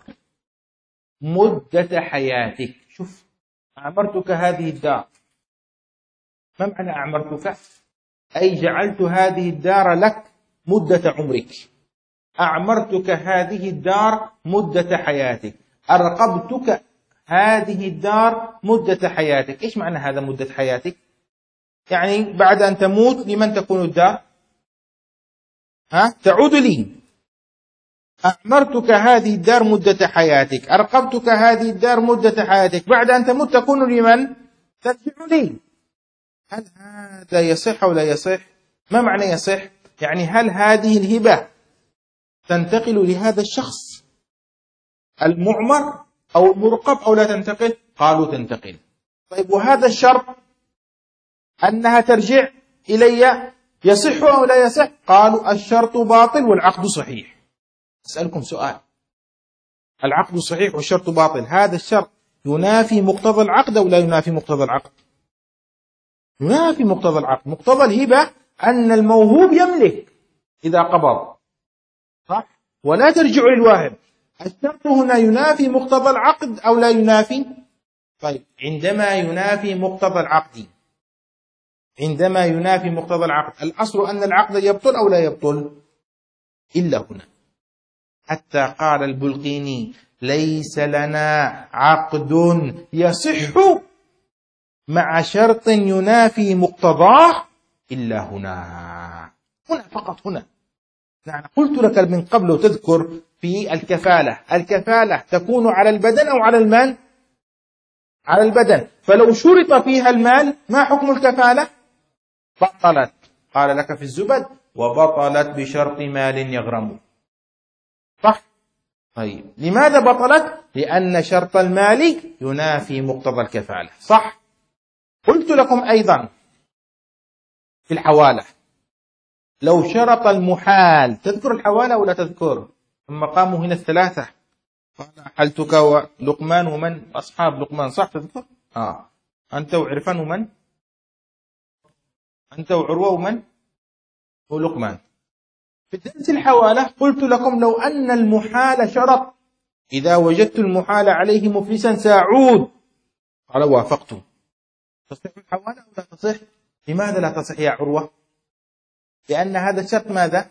Speaker 1: مدة حياتك، شوف أعمرتك هذه الدار، ما معنى أعمرتك؟ أي جعلت هذه الدار لك مدة عمرك. أعمرتك هذه الدار مدة حياتك، أرقبتك هذه الدار مدة حياتك. إيش معنى هذا مدة حياتك؟ يعني بعد أن تموت لمن تكون الدار؟ تعود لي. أعمرتك هذه الدار مدة حياتك، أرقبتك هذه الدار مدة حياتك، بعد أن تموت تكون لمن؟ ترجع لي. هل هذا يصح أو لا يصح؟ ما معنى يصح؟ يعني هل هذه الهبة تنتقل لهذا الشخص المعمر أو المرقب أو لا تنتقل؟ قالوا تنتقل. طيب وهذا الشرط أنها ترجع إلي يصح أو لا يصح؟ قالوا الشرط باطل والعقد صحيح. أسألكم سؤال، العقد صحيح والشرط باطل، هذا الشرط ينافي مقتضى العقد أو لا ينافي مقتضى العقد؟ ينافي مقتضى العقد. مقتضى الهبة أن الموهوب يملك إذا قبض، صح؟ ولا ترجع للواهب. الشرط هنا ينافي مقتضى العقد أو لا ينافي؟ طيب عندما ينافي مقتضى العقد، عندما ينافي مقتضى العقد، الأصل أن العقد يبطل أو لا يبطل؟ إلا هنا، حتى قال البلقيني ليس لنا عقد يصح مع شرط ينافي مقتضاه إلا هنا فقط هنا. يعني قلت لك من قبل تذكر في الكفالة تكون على البدن أو على المال؟ على البدن. فلو شرط فيها المال ما حكم الكفالة؟ بطلت. قال لك في الزبد وبطلت بشرط مال يغرم، صح؟ طيب لماذا بطلت؟ لأن شرط المال ينافي مقتضى الكفالة، صح؟ قلت لكم أيضا في الحوالة لو شرط المحال، تذكر الحوالة ولا تذكر؟ ثم قاموا هنا الثلاثة، قال حلتك ولقمان ومن أصحاب لقمان، صح تذكر؟ أنت وعرفان ومن؟ أنت وعروة ومن؟ ولقمان. في درس الحوالة قلت لكم لو أن المحال شرط إذا وجدت المحال عليه مفلسا سأعود، قال وافقت. تصح الحوالة أو لا تصح؟ لماذا لا تصح يا عروة؟ لأن هذا الشرط ماذا؟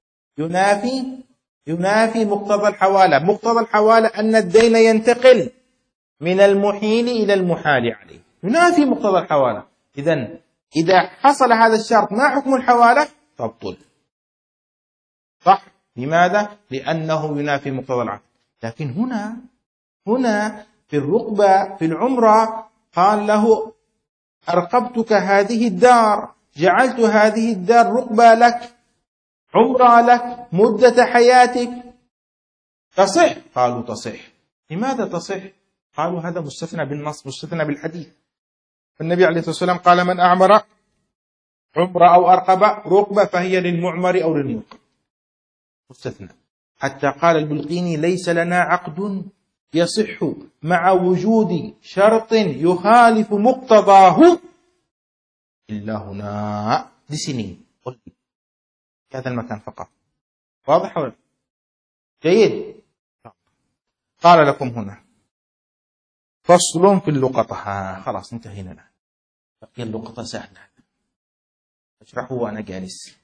Speaker 1: ينافي مقتضى الحوالة. مقتضى الحوالة أن الدين ينتقل من المحيل إلى المحال عليه، ينافي مقتضى الحوالة. إذا حصل هذا الشرط ما حكم الحوالة؟ تبطل، صح؟ لماذا؟ لأنه ينافي مقتضى العقد. لكن هنا في الرقبة في العمرة قال له أرقبتك هذه الدار، جعلت هذه الدار رقبة لك، عمرة لك مدة حياتك، تصح؟ قالوا تصح. لماذا تصح؟ قالوا هذا مستثنى بالنص، مستثنى بالحديث. النبي عليه الصلاة والسلام قال من أعمر عمرة أو أرقب رقبة فهي للمعمر أو للمرقب، مستثنى. حتى قال البلقيني ليس لنا عقد يصح مع وجود شرط يخالف مقتضاه إلا هنا. دي سنين قل في هذا المكان فقط، واضح ولا جيد؟ قال لكم هنا فصل في اللقطة. خلاص انتهينا الآن، بقي اللقطة سهلة أشرحه وأنا جالس.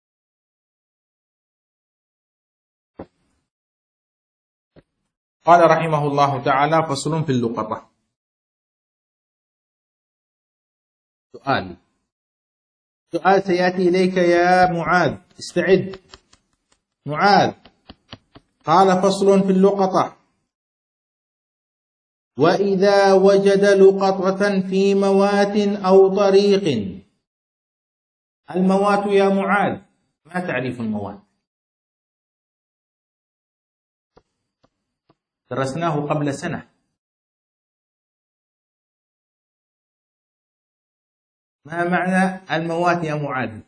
Speaker 1: قال رحمه الله تعالى فصل في اللقطة. سؤال سيأتي إليك يا معاذ، استعد معاذ. قال فصل في اللقطة وإذا وجد لقطة في موات أو طريق. الموات يا معاذ ما تعريف الموات؟ درسناه قبل سنة. ما معنى الموات يا معاذ؟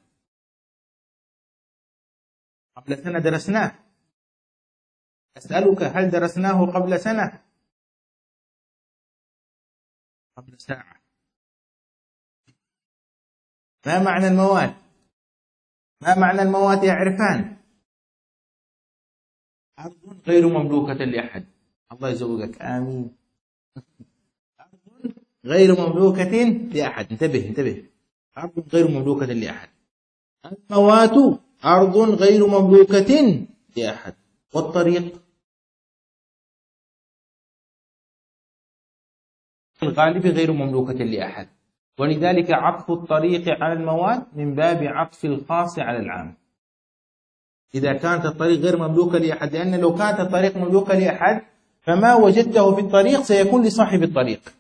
Speaker 1: قبل سنة درسناه. أسألك هل درسناه قبل سنة؟ قبل ساعة. ما معنى الموات؟ ما معنى الموات يا عرفان؟ أرض غير مملوكة لأحد. الله يزوجك آمين. أرض غير مملوكة لأحد. انتبه. أرض غير مملوكة لأحد. الموات أرض غير مملوكة لأحد. والطريق الغالب غير مملوكة لأحد، ولذلك عطف الطريق على الموات من باب عطف الخاص على العام. إذا كانت الطريق غير مملوكة لأحد، لأن لو كانت الطريق مملوكة لأحد فما وجدته في الطريق سيكون لصاحب الطريق،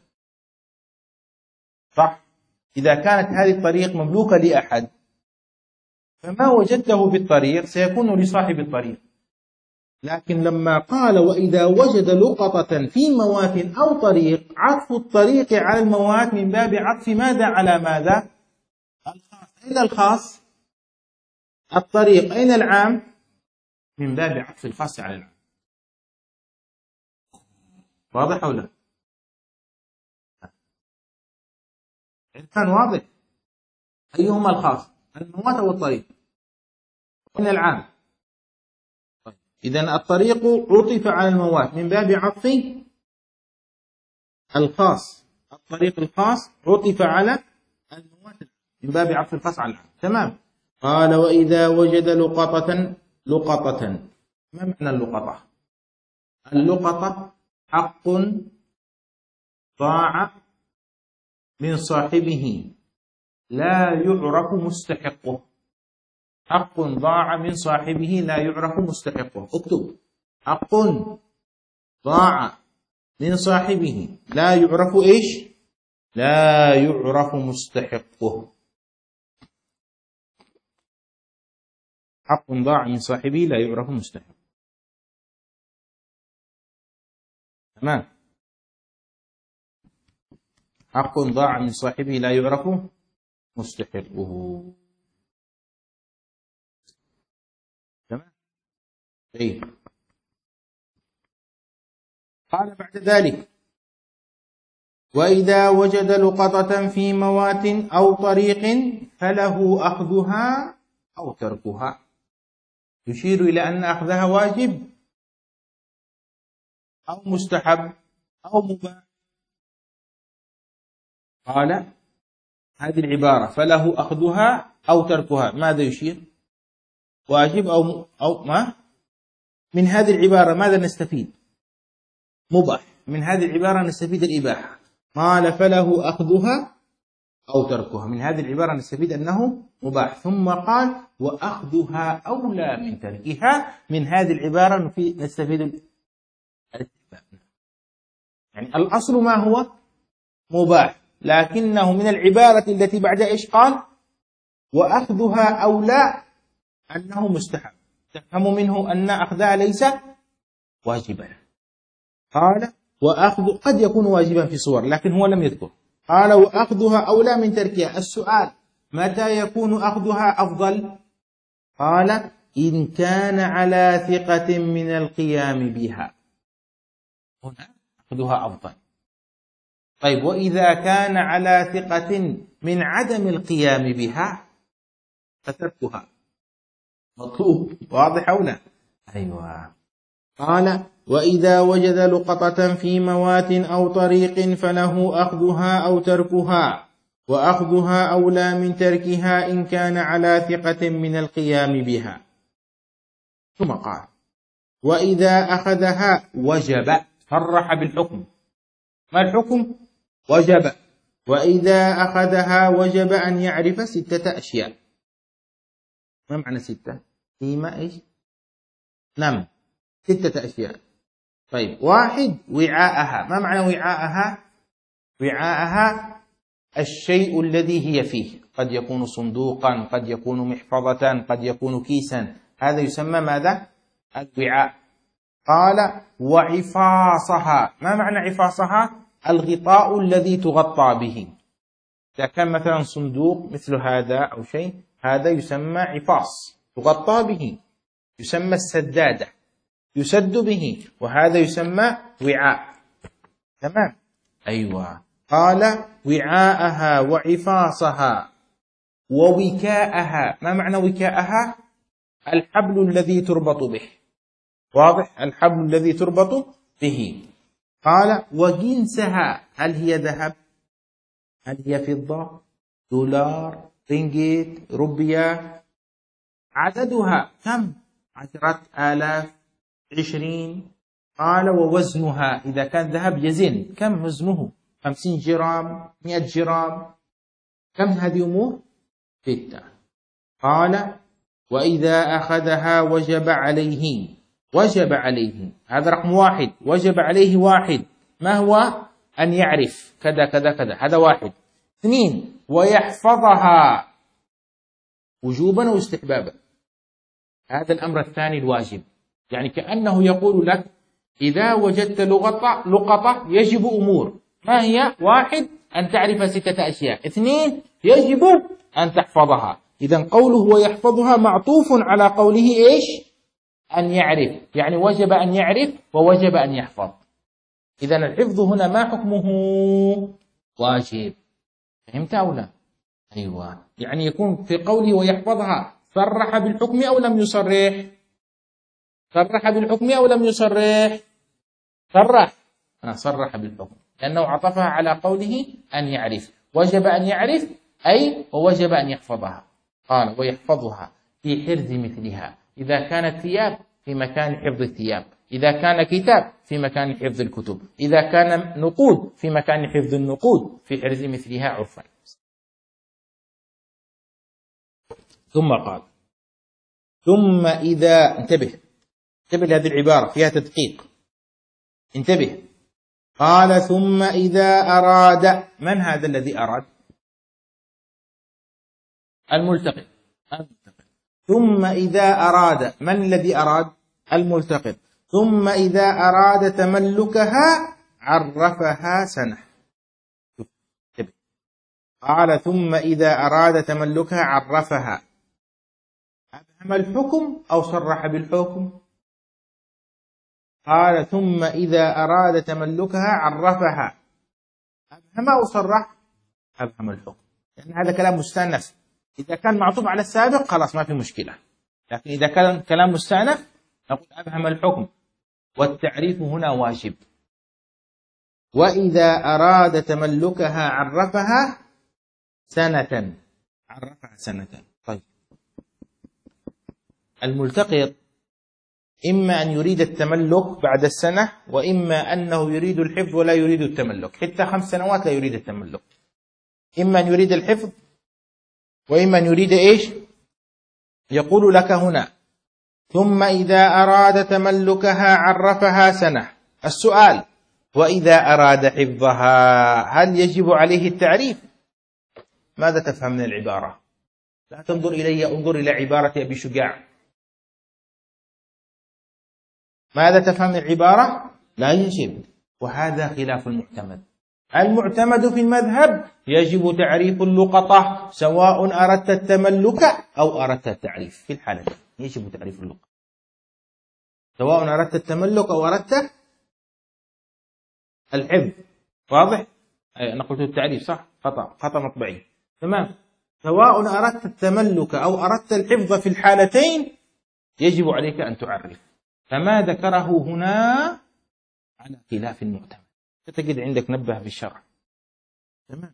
Speaker 1: صح؟ إذا كانت هذه الطريق مملوكة لأحد فما وجدته في الطريق سيكون لصاحب الطريق. لكن لما قال وإذا وجد لقطة في موات أو طريق، عطف الطريق على الموات من باب عطف ماذا على ماذا؟ الخاص. أين الخاص؟ الطريق. أين العام؟ من باب عطف الخاص على العام. واضح أو لا؟ كان واضح. أيهما الخاص؟ الموات أو الطريق؟ أين العام؟ إذن الطريق عطف على الموات من باب عطف الخاص. الطريق الخاص عطف على الموات من باب عطف الخاص على العام. تمام. قال وإذا وجد لقطة. ما معنى اللقطة؟ اللقطة حق ضاع من صاحبه لا يعرف مستحقه. حق ضاع من صاحبه لا يعرف مستحقه. اكتب حق ضاع من صاحبه لا يعرف ايش؟ لا يعرف مستحقه. حق ضاع من صاحبه لا يعرف مستحقه. تمام. حق ضاع من صاحبه لا يعرف مستحقه. تمام. طيب. قال بعد ذلك وإذا وجد لقطة في موات أو طريق فله أخذها أو تركها. يشير إلى أن أخذها واجب أو مستحب أو مباح. قال هذه العبارة فله أخذها أو تركها ماذا يشير؟ واجب أو ما؟ من هذه العبارة ماذا نستفيد؟ مباح. من هذه العبارة نستفيد الإباحة. قال فله أخذها أو تركها. من هذه العبارة نستفيد أنه مباح. ثم قال وأخذها أولى من تركها. من هذه العبارة نستفيد الاستحباب. يعني الأصل ما هو؟ مباح، لكنه من العبارة التي بعد إيش قال؟ وأخذها أولى أنه مستحب. تفهم منه أن أخذها ليس واجبا. قال وأخذ قد يكون واجبا في صور لكن هو لم يذكر. قال وأخذها أولى من تركها. السؤال متى يكون أخذها أفضل؟ قال إن كان على ثقة من القيام بها. هنا أخذها أفضل. طيب وإذا كان على ثقة من عدم القيام بها فتركها مطلوب. واضح أو لا؟ أيوة. قال وإذا وجد لقطة في موات أو طريق فله أخذها أو تركها، وأخذها أولى من تركها إن كان على ثقة من القيام بها. ثم قال وإذا أخذها وجب. صرح بالحكم. ما الحكم؟ وجب. وإذا أخذها وجب أن يعرف 6 أشياء. ما معنى 6؟ فيما إيش؟ نعم 6 أشياء. طيب 1 وعاءها. ما معنى وعاءها؟ وعاءها الشيء الذي هي فيه. قد يكون صندوقا، قد يكون محفظة، قد يكون كيسا. هذا يسمى ماذا؟ الوعاء. قال وعفاصها. ما معنى عفاصها؟ الغطاء الذي تغطى به. إذا كان مثلا صندوق مثل هذا أو شيء، هذا يسمى عفاص تغطى به، يسمى السدادة يسد به، وهذا يسمى وعاء. تمام. أيوة. قال وعاءها وعفاصها ووكاءها. ما معنى وكاءها؟ الحبل الذي تربط به. واضح؟ الحبل الذي تربط به. قال وجنسها. هل هي ذهب؟ هل هي فضة؟ دولار؟ رينجيت؟ روبيا؟ عددها كم؟ 10,000؟ 20؟ قال ووزنها. إذا كان ذهب يزن، كم وزنه؟ 50 جرام؟ 100 جرام؟ كم هذه أمور؟ 6. قال وإذا أخذها وجب عليه. وجب عليه، هذا رقم 1. وجب عليه 1. ما هو؟ أن يعرف كذا كذا كذا، هذا 1. 2 ويحفظها وجوبا واستحبابا. هذا الأمر الثاني الواجب. يعني كأنه يقول لك إذا وجدت لقطة يجب أمور. ما هي؟ 1 أن تعرف 6 أشياء. 2 يجب أن تحفظها. إذن قوله ويحفظها معطوف على قوله إيش؟ أن يعرف. يعني وجب أن يعرف ووجب أن يحفظ. إذن الحفظ هنا ما حكمه؟ واجب. فهمت أو لا؟ أيوة. يعني يكون في قوله ويحفظها صرح بالحكم أو لم يصرح؟ صرح بالحكم أو لم يصرح؟ صرح. صرح بالحكم، لأنه عطفها على قوله أن يعرف. وجب أن يعرف أي ووجب أن يحفظها. قال ويحفظها في حرز مثلها. إذا كانت ثياب في مكان حفظ الثياب، إذا كان كتاب في مكان حفظ الكتب، إذا كان نقود في مكان حفظ النقود، في حرز مثلها عرفا. ثم قال ثم إذا انتبه لهذه العبارة فيها تدقيق. انتبه. قال ثم إذا أراد. من هذا الذي أراد؟ الملتقط. ثم إذا أراد. من الذي أراد؟ الملتقط. ثم إذا أراد تملكها عرفها سنة. قال ثم إذا أراد تملكها عرفها. أبهم الحكم أو صرح بالحكم؟ قال ثم إذا أراد تملكها عرفها. أبهم أو صرح؟ أبهم الحكم، لأن هذا كلام مستأنف. إذا كان معطوف على السابق خلاص ما في مشكلة، لكن إذا كان كلام مستأنف نقول أبهم الحكم، والتعريف هنا واجب. وإذا أراد تملكها عرفها سنة. عرفها سنة. طيب، الملتقط إما أن يريد التملك بعد السنة، وإما أنه يريد الحفظ ولا يريد التملك. حتى 5 سنوات لا يريد التملك. إما أن يريد الحفظ وإما أن يريد إيش؟ يقول لك هنا ثم إذا أراد تملكها عرفها سنة. السؤال: وإذا أراد حفظها هل يجب عليه التعريف؟ ماذا تفهم من العبارة؟ لا تنظر إلي، انظر إلى عبارة أبي شجاع. ماذا تفهم من العبارة؟ لا يجب، وهذا خلاف المعتمد. المعتمد في المذهب يجب تعريف اللقطة سواء أردت التملك أو أردت التعريف. في الحالة يجب تعريف اللقطة سواء أردت التملك أو أردت الحفظ. واضح؟ أنا قلت التعريف صح؟ خطأ مطبعي. تمام. سواء أردت التملك أو أردت الحفظ، في الحالتين يجب عليك أن تعرف. فما ذكره هنا على خلاف المعتمد. تجد عندك نبه بالشرع. تمام.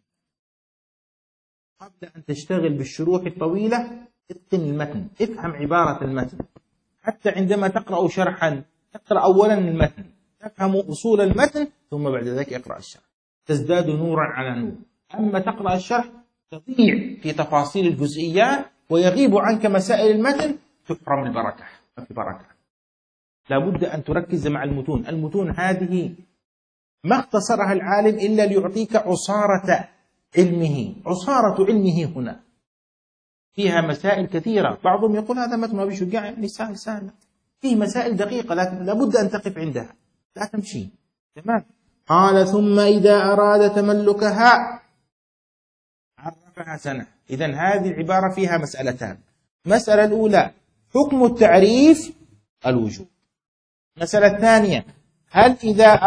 Speaker 1: قبل أن تشتغل بالشروح الطويلة اتقن المتن، افهم عبارة المتن. حتى عندما تقرأ شرحا تقرأ أولا المتن، تفهم أصول المتن، ثم بعد ذلك اقرأ الشرح، تزداد نورا على نور. أما تقرأ الشرح تضيع في تفاصيل الجزئيات ويغيب عنك مسائل المتن، تحرم البركة، ما في بركة. لابد أن تركز مع المتون. المتون هذه ما اختصرها العالم إلا ليعطيك عصارة علمه. عصارة علمه هنا فيها مسائل كثيرة. بعضهم يقول هذا متن أبي شجاع يعني سهل، فيه مسائل دقيقة لكن لابد أن تقف عندها، لا تمشي. تمام. قال ثم إذا أراد تملكها عرفها سنة. إذن هذه العبارة فيها مسألتان. مسألة الأولى حكم التعريف الوجوب. المسألة الثانية هل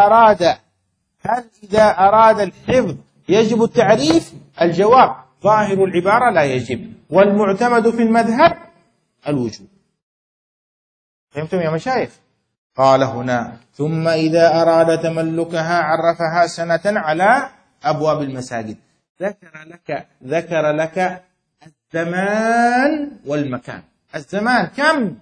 Speaker 1: إذا أراد الحفظ يجب التعريف؟ الجواب ظاهر العبارة لا يجب، والمعتمد في المذهب الوجوب. فهمتم يا مشايخ؟ قال هنا ثم إذا أراد تملكها عرفها سنة على أبواب المساجد. ذكر لك الزمان والمكان. الزمان كم؟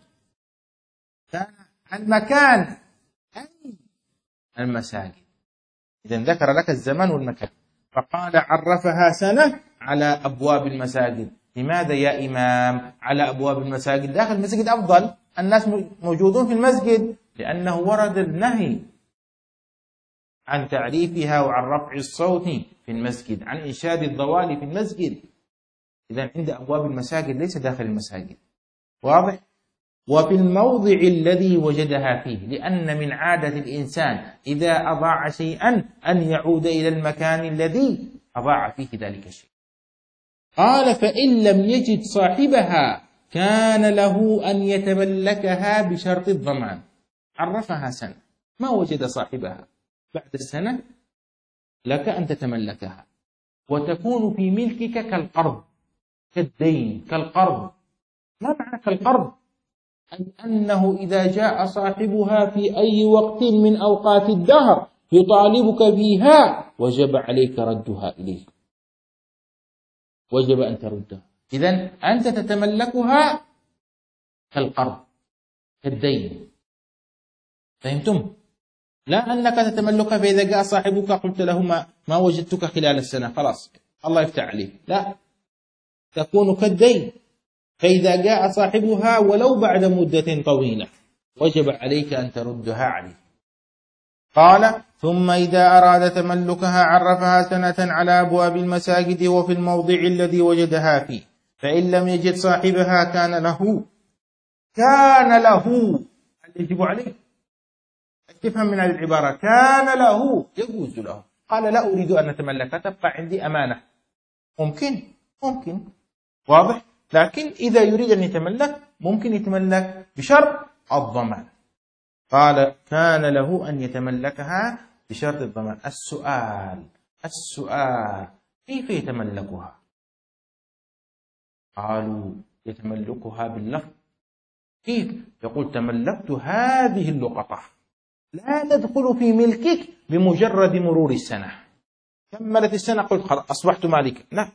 Speaker 1: المكان أي المساجد. إذن ذكر لك الزمان والمكان، فقال عرفها سنة على أبواب المساجد. لماذا يا إمام على أبواب المساجد؟ داخل المسجد أفضل، الناس موجودون في المسجد، لأنه ورد النهي عن تعريفها وعن رفع الصوت في المسجد، عن إنشاد الضوال في المسجد. إذن عند أبواب المساجد ليس داخل المساجد. واضح؟ وفي الموضع الذي وجدها فيه، لأن من عادة الإنسان إذا أضاع شيئا أن يعود إلى المكان الذي أضاع فيه ذلك الشيء. قال فإن لم يجد صاحبها كان له أن يتملكها بشرط الضمان. عرفها سنة، ما وجد صاحبها، بعد السنة لك أن تتملكها، وتكون في ملكك كالقرض، كالدين، كالقرض. ما معنى كالقرض؟ أنه إذا جاء صاحبها في أي وقت من أوقات الدهر يطالبك بها وجب عليك ردها إليه، وجب أن تردها. إذن أنت تتملكها كالقرض، كالدين. فهمتم؟ لا أنك تتملكها فإذا جاء صاحبك قلت له ما وجدتك خلال السنة، خلاص الله يفتح عليك. لا، تكون كالدين، فإذا جاء صاحبها ولو بعد مدة طويلة وجب عليك أن تردها عليه. قال ثم إذا أراد تملكها عرفها سنة على أبواب المساجد وفي الموضع الذي وجدها فيه، فإن لم يجد صاحبها كان له يجب عليه. تفهم من هذه العبارة كان له، يجوز له. قال لا أريد أن أتملكها، تبقى عندي أمانة. ممكن. واضح؟ لكن إذا يريد أن يتملك ممكن يتملك بشرط الضمان. قال كان له أن يتملكها بشرط الضمان. السؤال كيف يتملكها؟ قالوا يتملكها باللفظ. كيف؟ يقول تملكت هذه اللقطة. لا تدخل في ملكك بمجرد مرور السنة. كملت السنة قلت خلاص أصبحت مالكا، لا،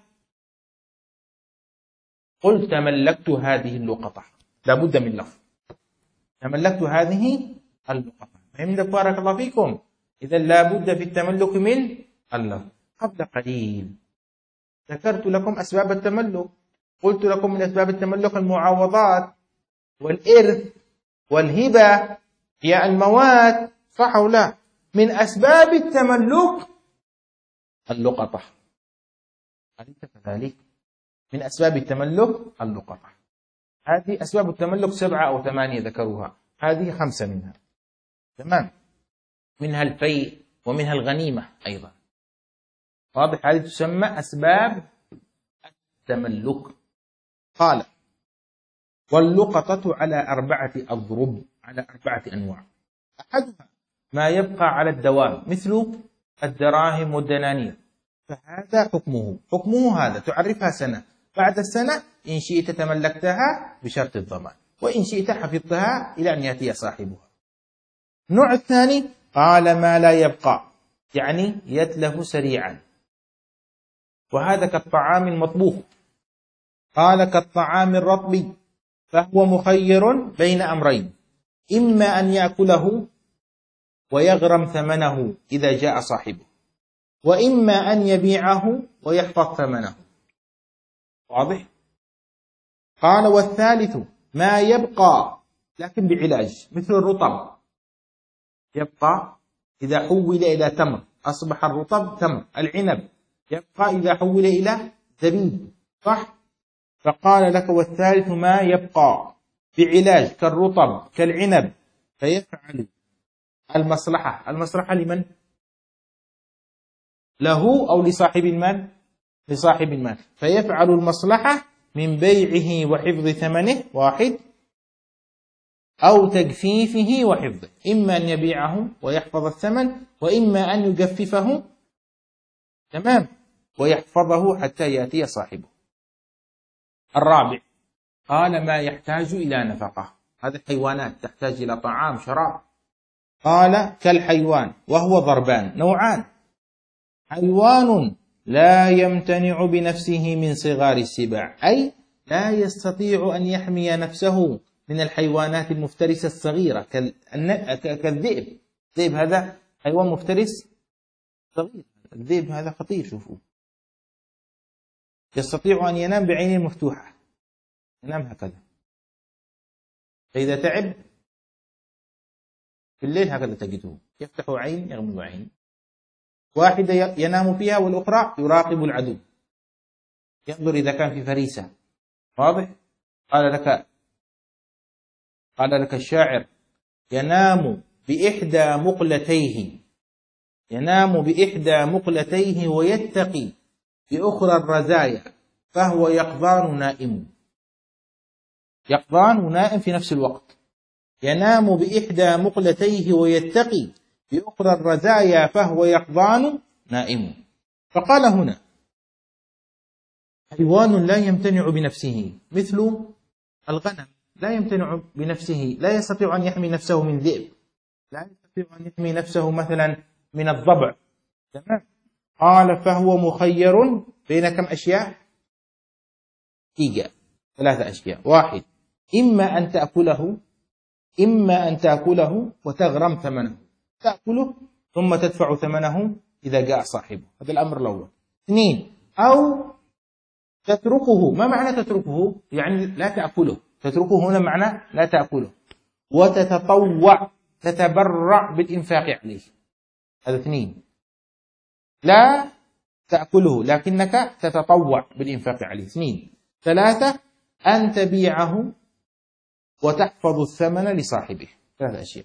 Speaker 1: قلت تملكت هذه اللقطة، لابد من لفظ. تملكت هذه اللقطة. فهمت بارك الله فيكم؟ إذا لابد في التملك من اللفظ. قبل قليل ذكرت لكم أسباب التملك، قلت لكم من أسباب التملك المعاوضات والإرث والهبة، هي المواد، صح أو لا؟ من أسباب التملك اللقطة، أليس كذلك؟ من أسباب التملك اللقطة. هذه أسباب التملك 7 أو 8 ذكروها، هذه 5 منها. تمام؟ منها الفيء ومنها الغنيمة أيضا. واضح؟ هذه تسمى أسباب التملك. قال واللقطة على 4 أضرب، على 4 أنواع. أحدها ما يبقى على الدوام مثل الدراهم والدنانير، فهذا حكمه هذا، تعرفها سنة، بعد السنة إن شئت تملكتها بشرط الضمان، وإن شئت حفظتها إلى أن يأتي صاحبها. النوع الثاني قال ما لا يبقى، يعني يتلف سريعا، وهذا كالطعام المطبوخ. قال كالطعام الرطب، فهو مخير بين أمرين، إما أن يأكله ويغرم ثمنه إذا جاء صاحبه، وإما أن يبيعه ويحفظ ثمنه. واضح؟ قال والثالث ما يبقى لكن بعلاج، مثل الرطب، يبقى إذا حول إلى تمر أصبح الرطب تمر. العنب يبقى إذا حول إلى زبيب، صح؟ فقال لك والثالث ما يبقى بعلاج كالرطب كالعنب، فيفعل المصلحة لمن؟ له أو لصاحب المال؟ لصاحب المال، فيفعل المصلحة من بيعه وحفظ ثمنه واحد، أو تجفيفه وحفظه، إما أن يبيعه ويحفظ الثمن، وإما أن يجففه تمام ويحفظه حتى يأتي صاحبه. الرابع قال ما يحتاج إلى نفقة، هذه الحيوانات تحتاج إلى طعام شراب. قال كالحيوان، وهو ضربان نوعان: حيوان لا يمتنع بنفسه من صغار السباع، أي لا يستطيع أن يحمي نفسه من الحيوانات المفترسة الصغيرة كالذئب. الذئب هذا حيوان مفترس صغير، الذئب هذا خطير، شوفوا يستطيع أن ينام بعينه مفتوحة، ينام هكذا، فإذا تعب في الليل هكذا تجده يفتح عين يغمض عين، واحدة ينام فيها والأخرى يراقب العدو، ينظر إذا كان في فريسة. واضح؟ قال لك الشاعر: ينام بإحدى مقلتيه ويتقي بأخرى الرزايا، فهو يقظان نائم. يقظان ونائم في نفس الوقت. ينام بإحدى مقلتيه ويتقي بأخرى الرزايا، فهو يقظان نائم. فقال هنا حيوان لا يمتنع بنفسه، مثل الغنم لا يمتنع بنفسه، لا يستطيع أن يحمي نفسه من ذئب، لا يستطيع أن يحمي نفسه مثلا من الضبع. تمام. قال فهو مخير بين كم أشياء؟ ثلاثة أشياء: واحد، إما أن تأكله وتغرم ثمنه، تأكله ثم تدفع ثمنه إذا جاء صاحبه، هذا الأمر الأول. اثنين، أو تتركه. ما معنى تتركه؟ يعني لا تأكله. تتركه هنا معنى لا تأكله، وتتطوع تتبرع بالإنفاق عليه، هذا اثنين. لا تأكله لكنك تتطوع بالإنفاق عليه، اثنين. ثلاثة، أن تبيعه وتحفظ الثمن لصاحبه، ثلاثة أشياء.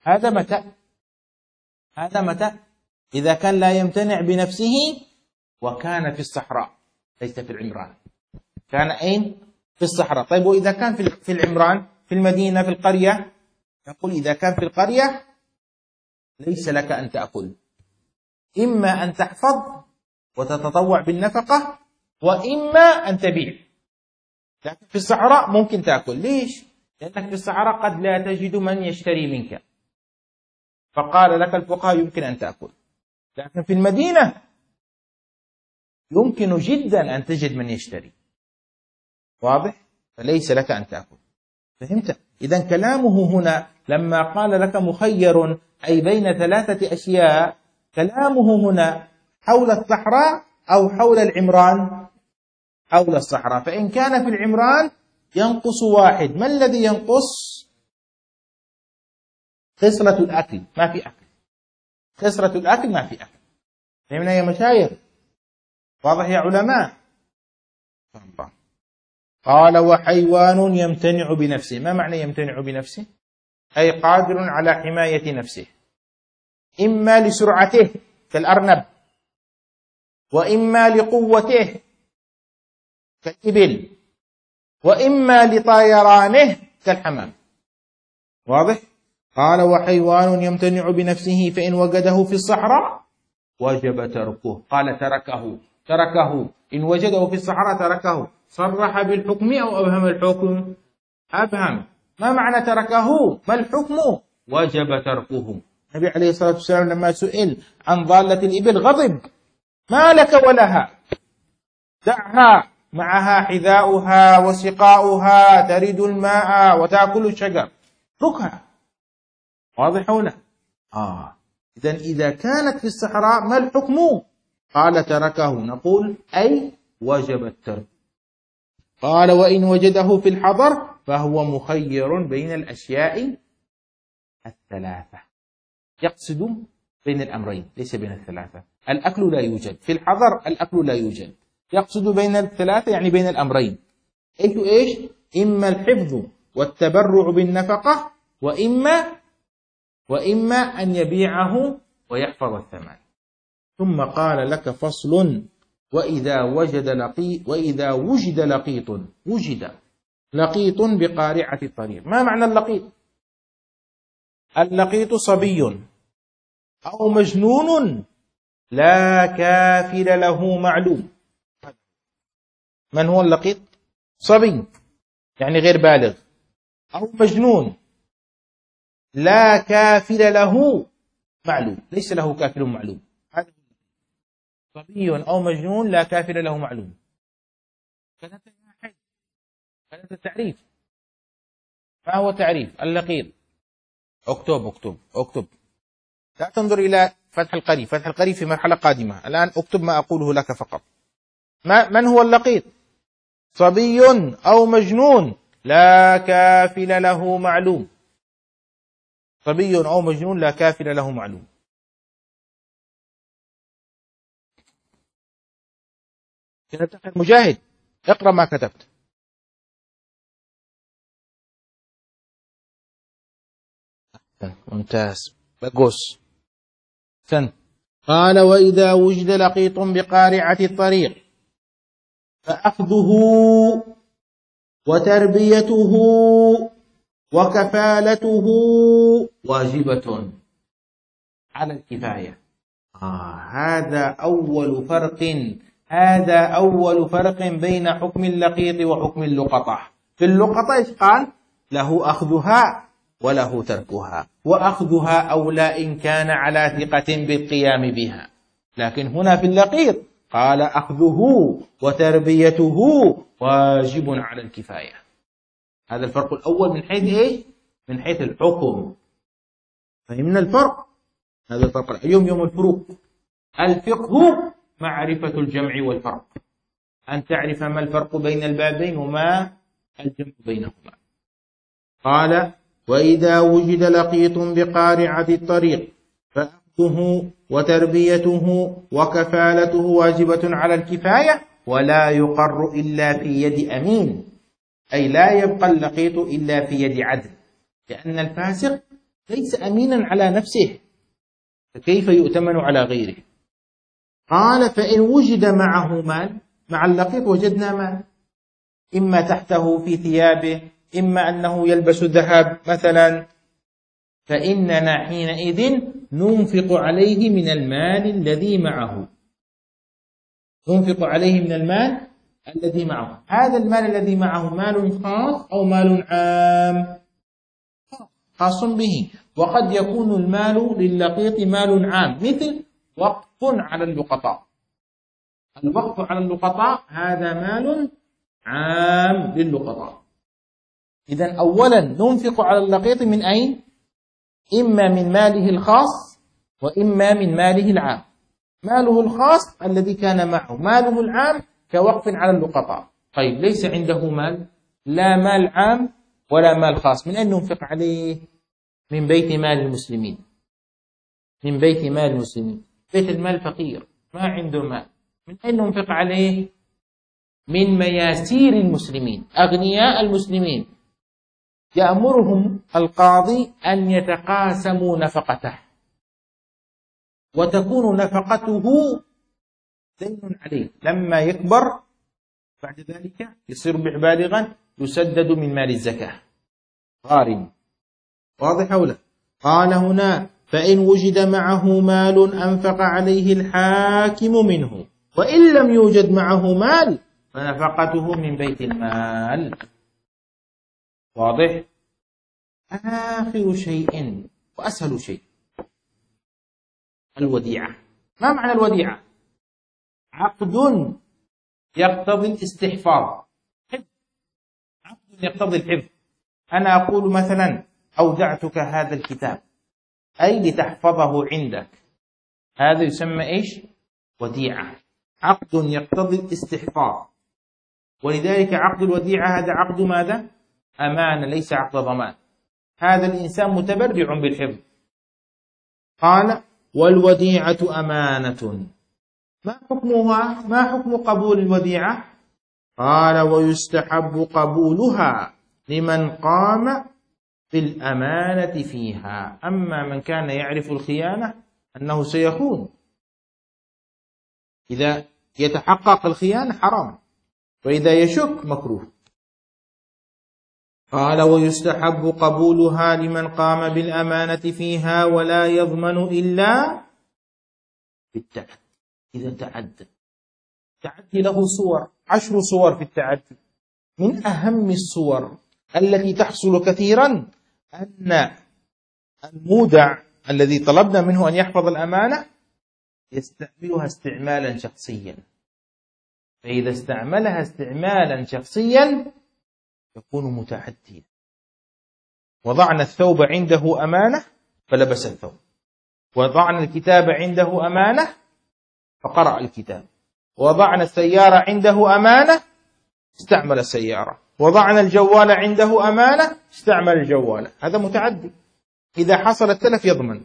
Speaker 1: هذا متى؟ إذا كان لا يمتنع بنفسه وكان في الصحراء، ليس في العمران. كان أين؟ في الصحراء. طيب وإذا كان في العمران، في المدينة، في القرية؟ يقول إذا كان في القرية ليس لك أن تأكل، إما أن تحفظ وتتطوع بالنفقة، وإما أن تبيع. لكن في الصحراء ممكن تأكل. ليش؟ لأنك في الصحراء قد لا تجد من يشتري منك، فقال لك الفقهاء يمكن أن تأكل. لكن في المدينة يمكن جدا أن تجد من يشتري. واضح؟ فليس لك أن تأكل. فهمت؟ إذن كلامه هنا لما قال لك مخير أي بين ثلاثة أشياء، كلامه هنا حول الصحراء أو حول العمران؟ حول الصحراء. فإن كان في العمران ينقص واحد. ما الذي ينقص؟ خسرة الأكل، ما في أكل. خسرة الأكل، ما في أكل. فهمنا يا مشايخ؟ واضح يا علماء؟ قال وحيوان يمتنع بنفسه. ما معنى يمتنع بنفسه؟ أي قادر على حماية نفسه، إما لسرعته كالأرنب، وإما لقوته كالإبل، وإما لطيرانه كالحمام. واضح؟ قال وحيوان يمتنع بنفسه فإن وجده في الصحراء وجب تركه. قال تركه إن وجده في الصحراء تركه. صرح بالحكم أو أبهم الحكم؟ أبهم. ما معنى تركه؟ ما الحكم؟ وجب تركه. النبي عليه الصلاة والسلام لما سئل عن ضالة الإبل غضب: ما لك ولها؟ دعها، معها حذاؤها وسقاؤها، ترد الماء وتأكل الشجر، اتركها. واضح هنا؟ إذن إذا كانت في الصحراء ما الحكم؟ قال تركه. نقول أي وجب الترك. قال وإن وجده في الحضر فهو مخير بين الأشياء الثلاثة. يقصد بين الأمرين ليس بين الثلاثة. الأكل لا يوجد في الحضر، الأكل لا يوجد. يقصد بين الثلاثة يعني بين الأمرين. إيش؟ إما الحفظ والتبرع بالنفقة، وإما أن يبيعه ويحفظ الثمن. ثم قال لك فصل: وإذا وجد لقيط بقارعة الطريق. ما معنى اللقيط؟ اللقيط صبي أو مجنون لا كافل له معلوم. من هو اللقيط؟ صبي يعني غير بالغ، أو مجنون لا كافل له معلوم، ليس له كافل معلوم. هذا صبي أو مجنون لا كافل له معلوم. ثلاثة تعريف. ما هو تعريف اللقيط؟ اكتب. لا تنظر إلى فتح القري. فتح القري في مرحلة قادمة. الآن اكتب ما أقوله لك فقط. من هو اللقيط؟ صبي أو مجنون لا كافل له معلوم. صبي أو مجنون لا كافل له معلوم. مجاهد اقرأ ما كتبت. ممتاز. بقوس قال وإذا وجد لقيط بقارعة الطريق فأخذه وتربيته وكفالته واجبة على الكفاية. هذا أول فرق بين حكم اللقيط وحكم اللقطة. في اللقطة إيش قال؟ له أخذها وله تركها، وأخذها أولى إن كان على ثقة بالقيام بها. لكن هنا في اللقيط قال أخذه وتربيته واجب على الكفاية. هذا الفرق الأول من حيث إيه؟ من حيث الحكم. فهمنا الفرق؟ هذا الفرق. اليوم يوم الفروق. الفقه معرفة الجمع والفرق، أن تعرف ما الفرق بين البابين وما الجمع بينهما. قال وإذا وجد لقيط بقارعة الطريق فأخذه وتربيته وكفالته واجبة على الكفاية ولا يقر إلا في يد أمين، أي لا يبقى اللقيط إلا في يد عدل، لأن الفاسق ليس أمينا على نفسه، فكيف يؤتمن على غيره؟ قال فإن وجد معه مال، مع اللقيط وجدنا مال، إما تحته في ثيابه، إما أنه يلبس ذهب مثلا، فإننا حينئذ ننفق عليه من المال الذي معه. هذا المال الذي معه مال خاص أو مال عام؟ خاص به. وقد يكون المال للقيط مال عام، مثل وقف على اللقطاء. الوقف على اللقطاء هذا مال عام للقطاء. إذن أولا ننفق على اللقيط من أين؟ إما من ماله الخاص وإما من ماله العام. ماله الخاص الذي كان معه، ماله العام كوقف على اللقطاء. طيب ليس عنده مال، لا مال عام ولا مال خاص، من أين ننفق عليه؟ من بيت مال المسلمين. بيت المال فقير ما عنده مال، من أين ننفق عليه؟ من مياسير المسلمين، أغنياء المسلمين، يأمرهم القاضي أن يتقاسموا نفقته، وتكون نفقته دين عليه، لما يكبر بعد ذلك يصير بالغا يسدد من مال الزكاة غارم. واضح أو لا؟ قال هنا فإن وجد معه مال أنفق عليه الحاكم منه، وإن لم يوجد معه مال فنفقته من بيت المال. واضح؟ آخر شيء وأسهل شيء الوديعة. ما معنى الوديعة؟ عقد يقتضي الاستحفاظ، عقد يقتضي الحفظ. أنا أقول مثلا أودعتك هذا الكتاب، أي لتحفظه عندك، هذا يسمى إيش؟ وديعة. عقد يقتضي الاستحفاظ، ولذلك عقد الوديعة هذا عقد ماذا؟ أمانة، ليس عقد ضمان. هذا الإنسان متبرع بالحفظ. قال والوديعة أمانة. ما حكمها؟ ما حكم قبول الوديعة؟ قال ويستحب قبولها لمن قام بالأمانة فيها. أما من كان يعرف الخيانة أنه سيخون، إذا يتحقق الخيانة حرام، وإذا يشك مكروه. قال ويستحب قبولها لمن قام بالأمانة فيها ولا يضمن إلا بالتعدي. إذا تعدى، التعدي له صور، 10 صور في التعدي. من أهم الصور التي تحصل كثيرا أن المودع الذي طلبنا منه أن يحفظ الأمانة يستعملها استعمالا شخصيا، فإذا استعملها استعمالا شخصيا يكون متعديا. وضعنا الثوب عنده أمانة فلبس الثوب، وضعنا الكتاب عنده أمانة فقرأ الكتاب، وضعنا السيارة عنده أمانة استعمل السيارة، وضعنا الجوال عنده أمانة استعمل الجوال. هذا متعدي. إذا حصل التلف يضمن.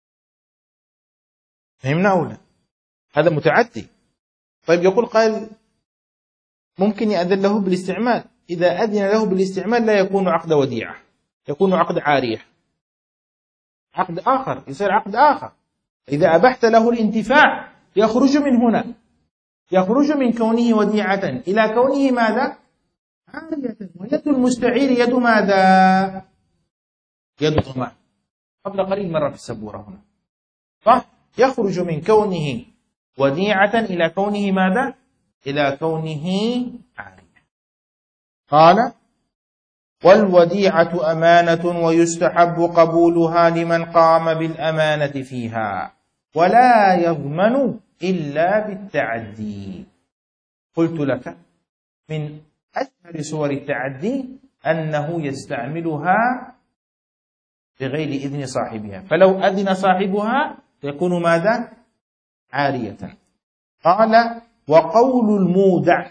Speaker 1: فهمنا أو لا؟ هذا متعدي. طيب يقول قائل ممكن يأذن له بالاستعمال. إذا أذن له بالاستعمال لا يكون عقد وديعة، يكون عقد عارية، عقد آخر، يصير عقد آخر. إذا أبحت له الانتفاع يخرج من هنا، يخرج من كونه وديعة إلى كونه ماذا؟ عارية. ويد المستعير يد ماذا؟ يد ضمان. قبل قليل مرة في السبورة هنا، صح؟ يخرج من كونه وديعة إلى كونه ماذا؟ إلى كونه عارية. قال والوديعة أمانة ويستحب قبولها لمن قام بالأمانة فيها ولا يضمن إلا بالتعدي. قلت لك من أشهر صور التعدي أنه يستعملها بغير إذن صاحبها، فلو أذن صاحبها يكون ماذا؟ عارية. قال وقول المودع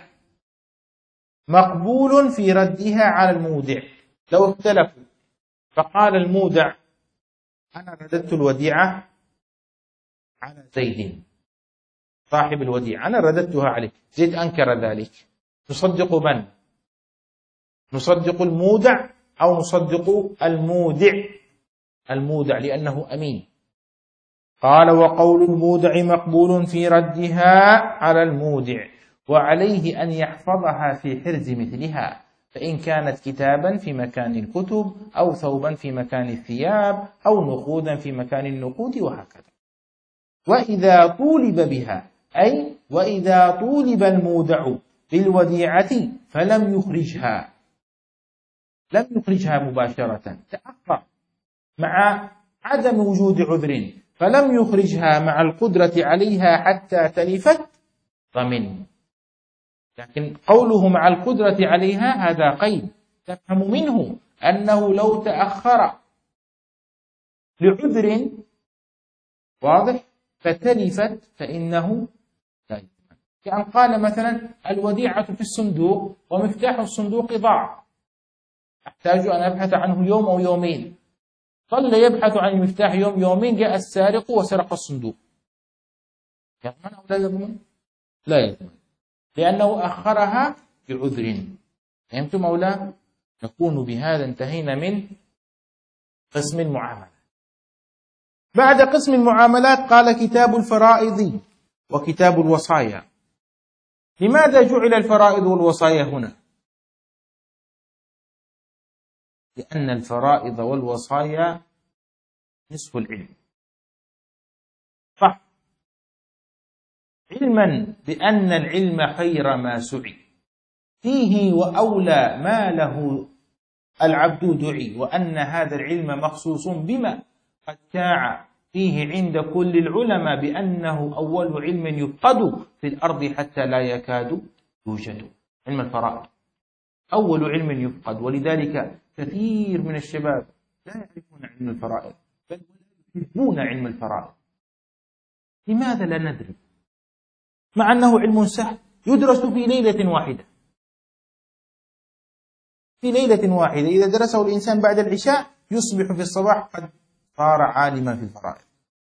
Speaker 1: مقبول في ردها على المودع. لو اختلفوا فقال المودع أنا رددت الوديعة على زيد صاحب الوديعة، أنا رددتها عليه، زيد أنكر ذلك، نصدق من؟ نصدق المودع أو نصدق المودع؟ المودع لأنه أمين. قال وقول المودع مقبول في ردها على المودع، وعليه أن يحفظها في حرز مثلها، فإن كانت كتابا في مكان الكتب أو ثوبا في مكان الثياب أو نقودا في مكان النقود وهكذا. وإذا طولب بها، أي وإذا طولب المودع بالوديعة فلم يخرجها، لم يخرجها مباشرة، تأخر مع عدم وجود عذر فلم يخرجها مع القدرة عليها حتى تلفت ضمن. لكن قوله مع القدرة عليها هذا قيد، تفهم منه أنه لو تأخر لعذر واضح فتلفت فإنه لا يضمن. كأن قال مثلا الوديعة في الصندوق ومفتاح الصندوق ضاع، أحتاج أن أبحث عنه يوم أو يومين، ظل يبحث عن المفتاح يوم يومين، جاء السارق وسرق الصندوق، يضمن أو لا يضمن؟ لا يضمن، لأنه أخرها بعذر. فهمتم أو لا؟ نكون بهذا انتهينا من قسم المعاملات. بعد قسم المعاملات قال كتاب الفرائض وكتاب الوصايا. لماذا جعل الفرائض والوصايا هنا؟ لأن الفرائض والوصايا نصف العلم، صح؟ علما بأن العلم خير ما سعي فيه وأولى ما له العبد دعي، وأن هذا العلم مخصوص بما قد شاع فيه عند كل العلماء بأنه أول علم يفقد في الأرض حتى لا يكاد يوجد. علم الفرائض أول علم يفقد، ولذلك كثير من الشباب لا يعرفون علم الفرائض بل يحبون علم الفرائض. لماذا لا ندري؟ مع أنه علم سهل يدرس في ليلة واحدة، في ليلة واحدة إذا درسه الإنسان بعد العشاء يصبح في الصباح قد صار عالما في الفرائض.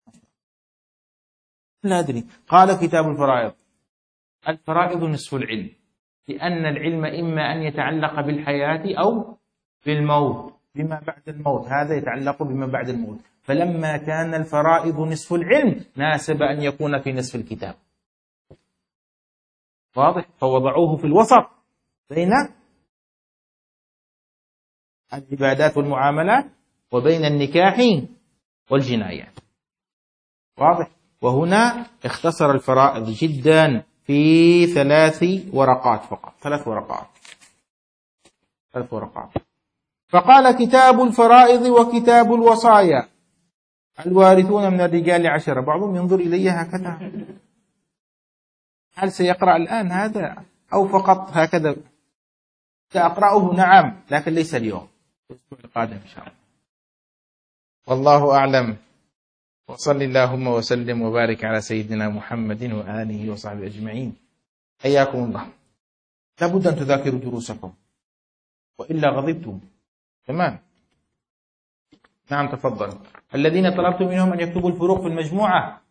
Speaker 1: لا أدري. قال كتاب الفرائض الفرائض نصف العلم، لأن العلم إما أن يتعلق بالحياة أو بالموت، بما بعد الموت، هذا يتعلق بما بعد الموت. فلما كان الفرائض نصف العلم ناسب أن يكون في نصف الكتاب. واضح؟ فوضعوه في الوسط بين العبادات والمعاملات وبين النكاح والجنايات. واضح؟ وهنا اختصر الفرائض جدا في 3 ورقات فقط، 3 ورقات. فقال: كتاب الفرائض وكتاب الوصايا، الوارثون من الرجال 10. بعضهم ينظر إلي هكذا، هل سيقرأ الآن هذا أو فقط هكذا؟ سأقرأه نعم، لكن ليس اليوم، الأسبوع القادم إن شاء الله. والله أعلم، وصل اللهم وسلم وبارك على سيدنا محمد وآله وصحبه أجمعين. حياكم الله. لابد أن تذاكروا دروسكم وإلا غضبتم. تمام. نعم تفضل. الذين طلبتم منهم أن يكتبوا الفروق في المجموعة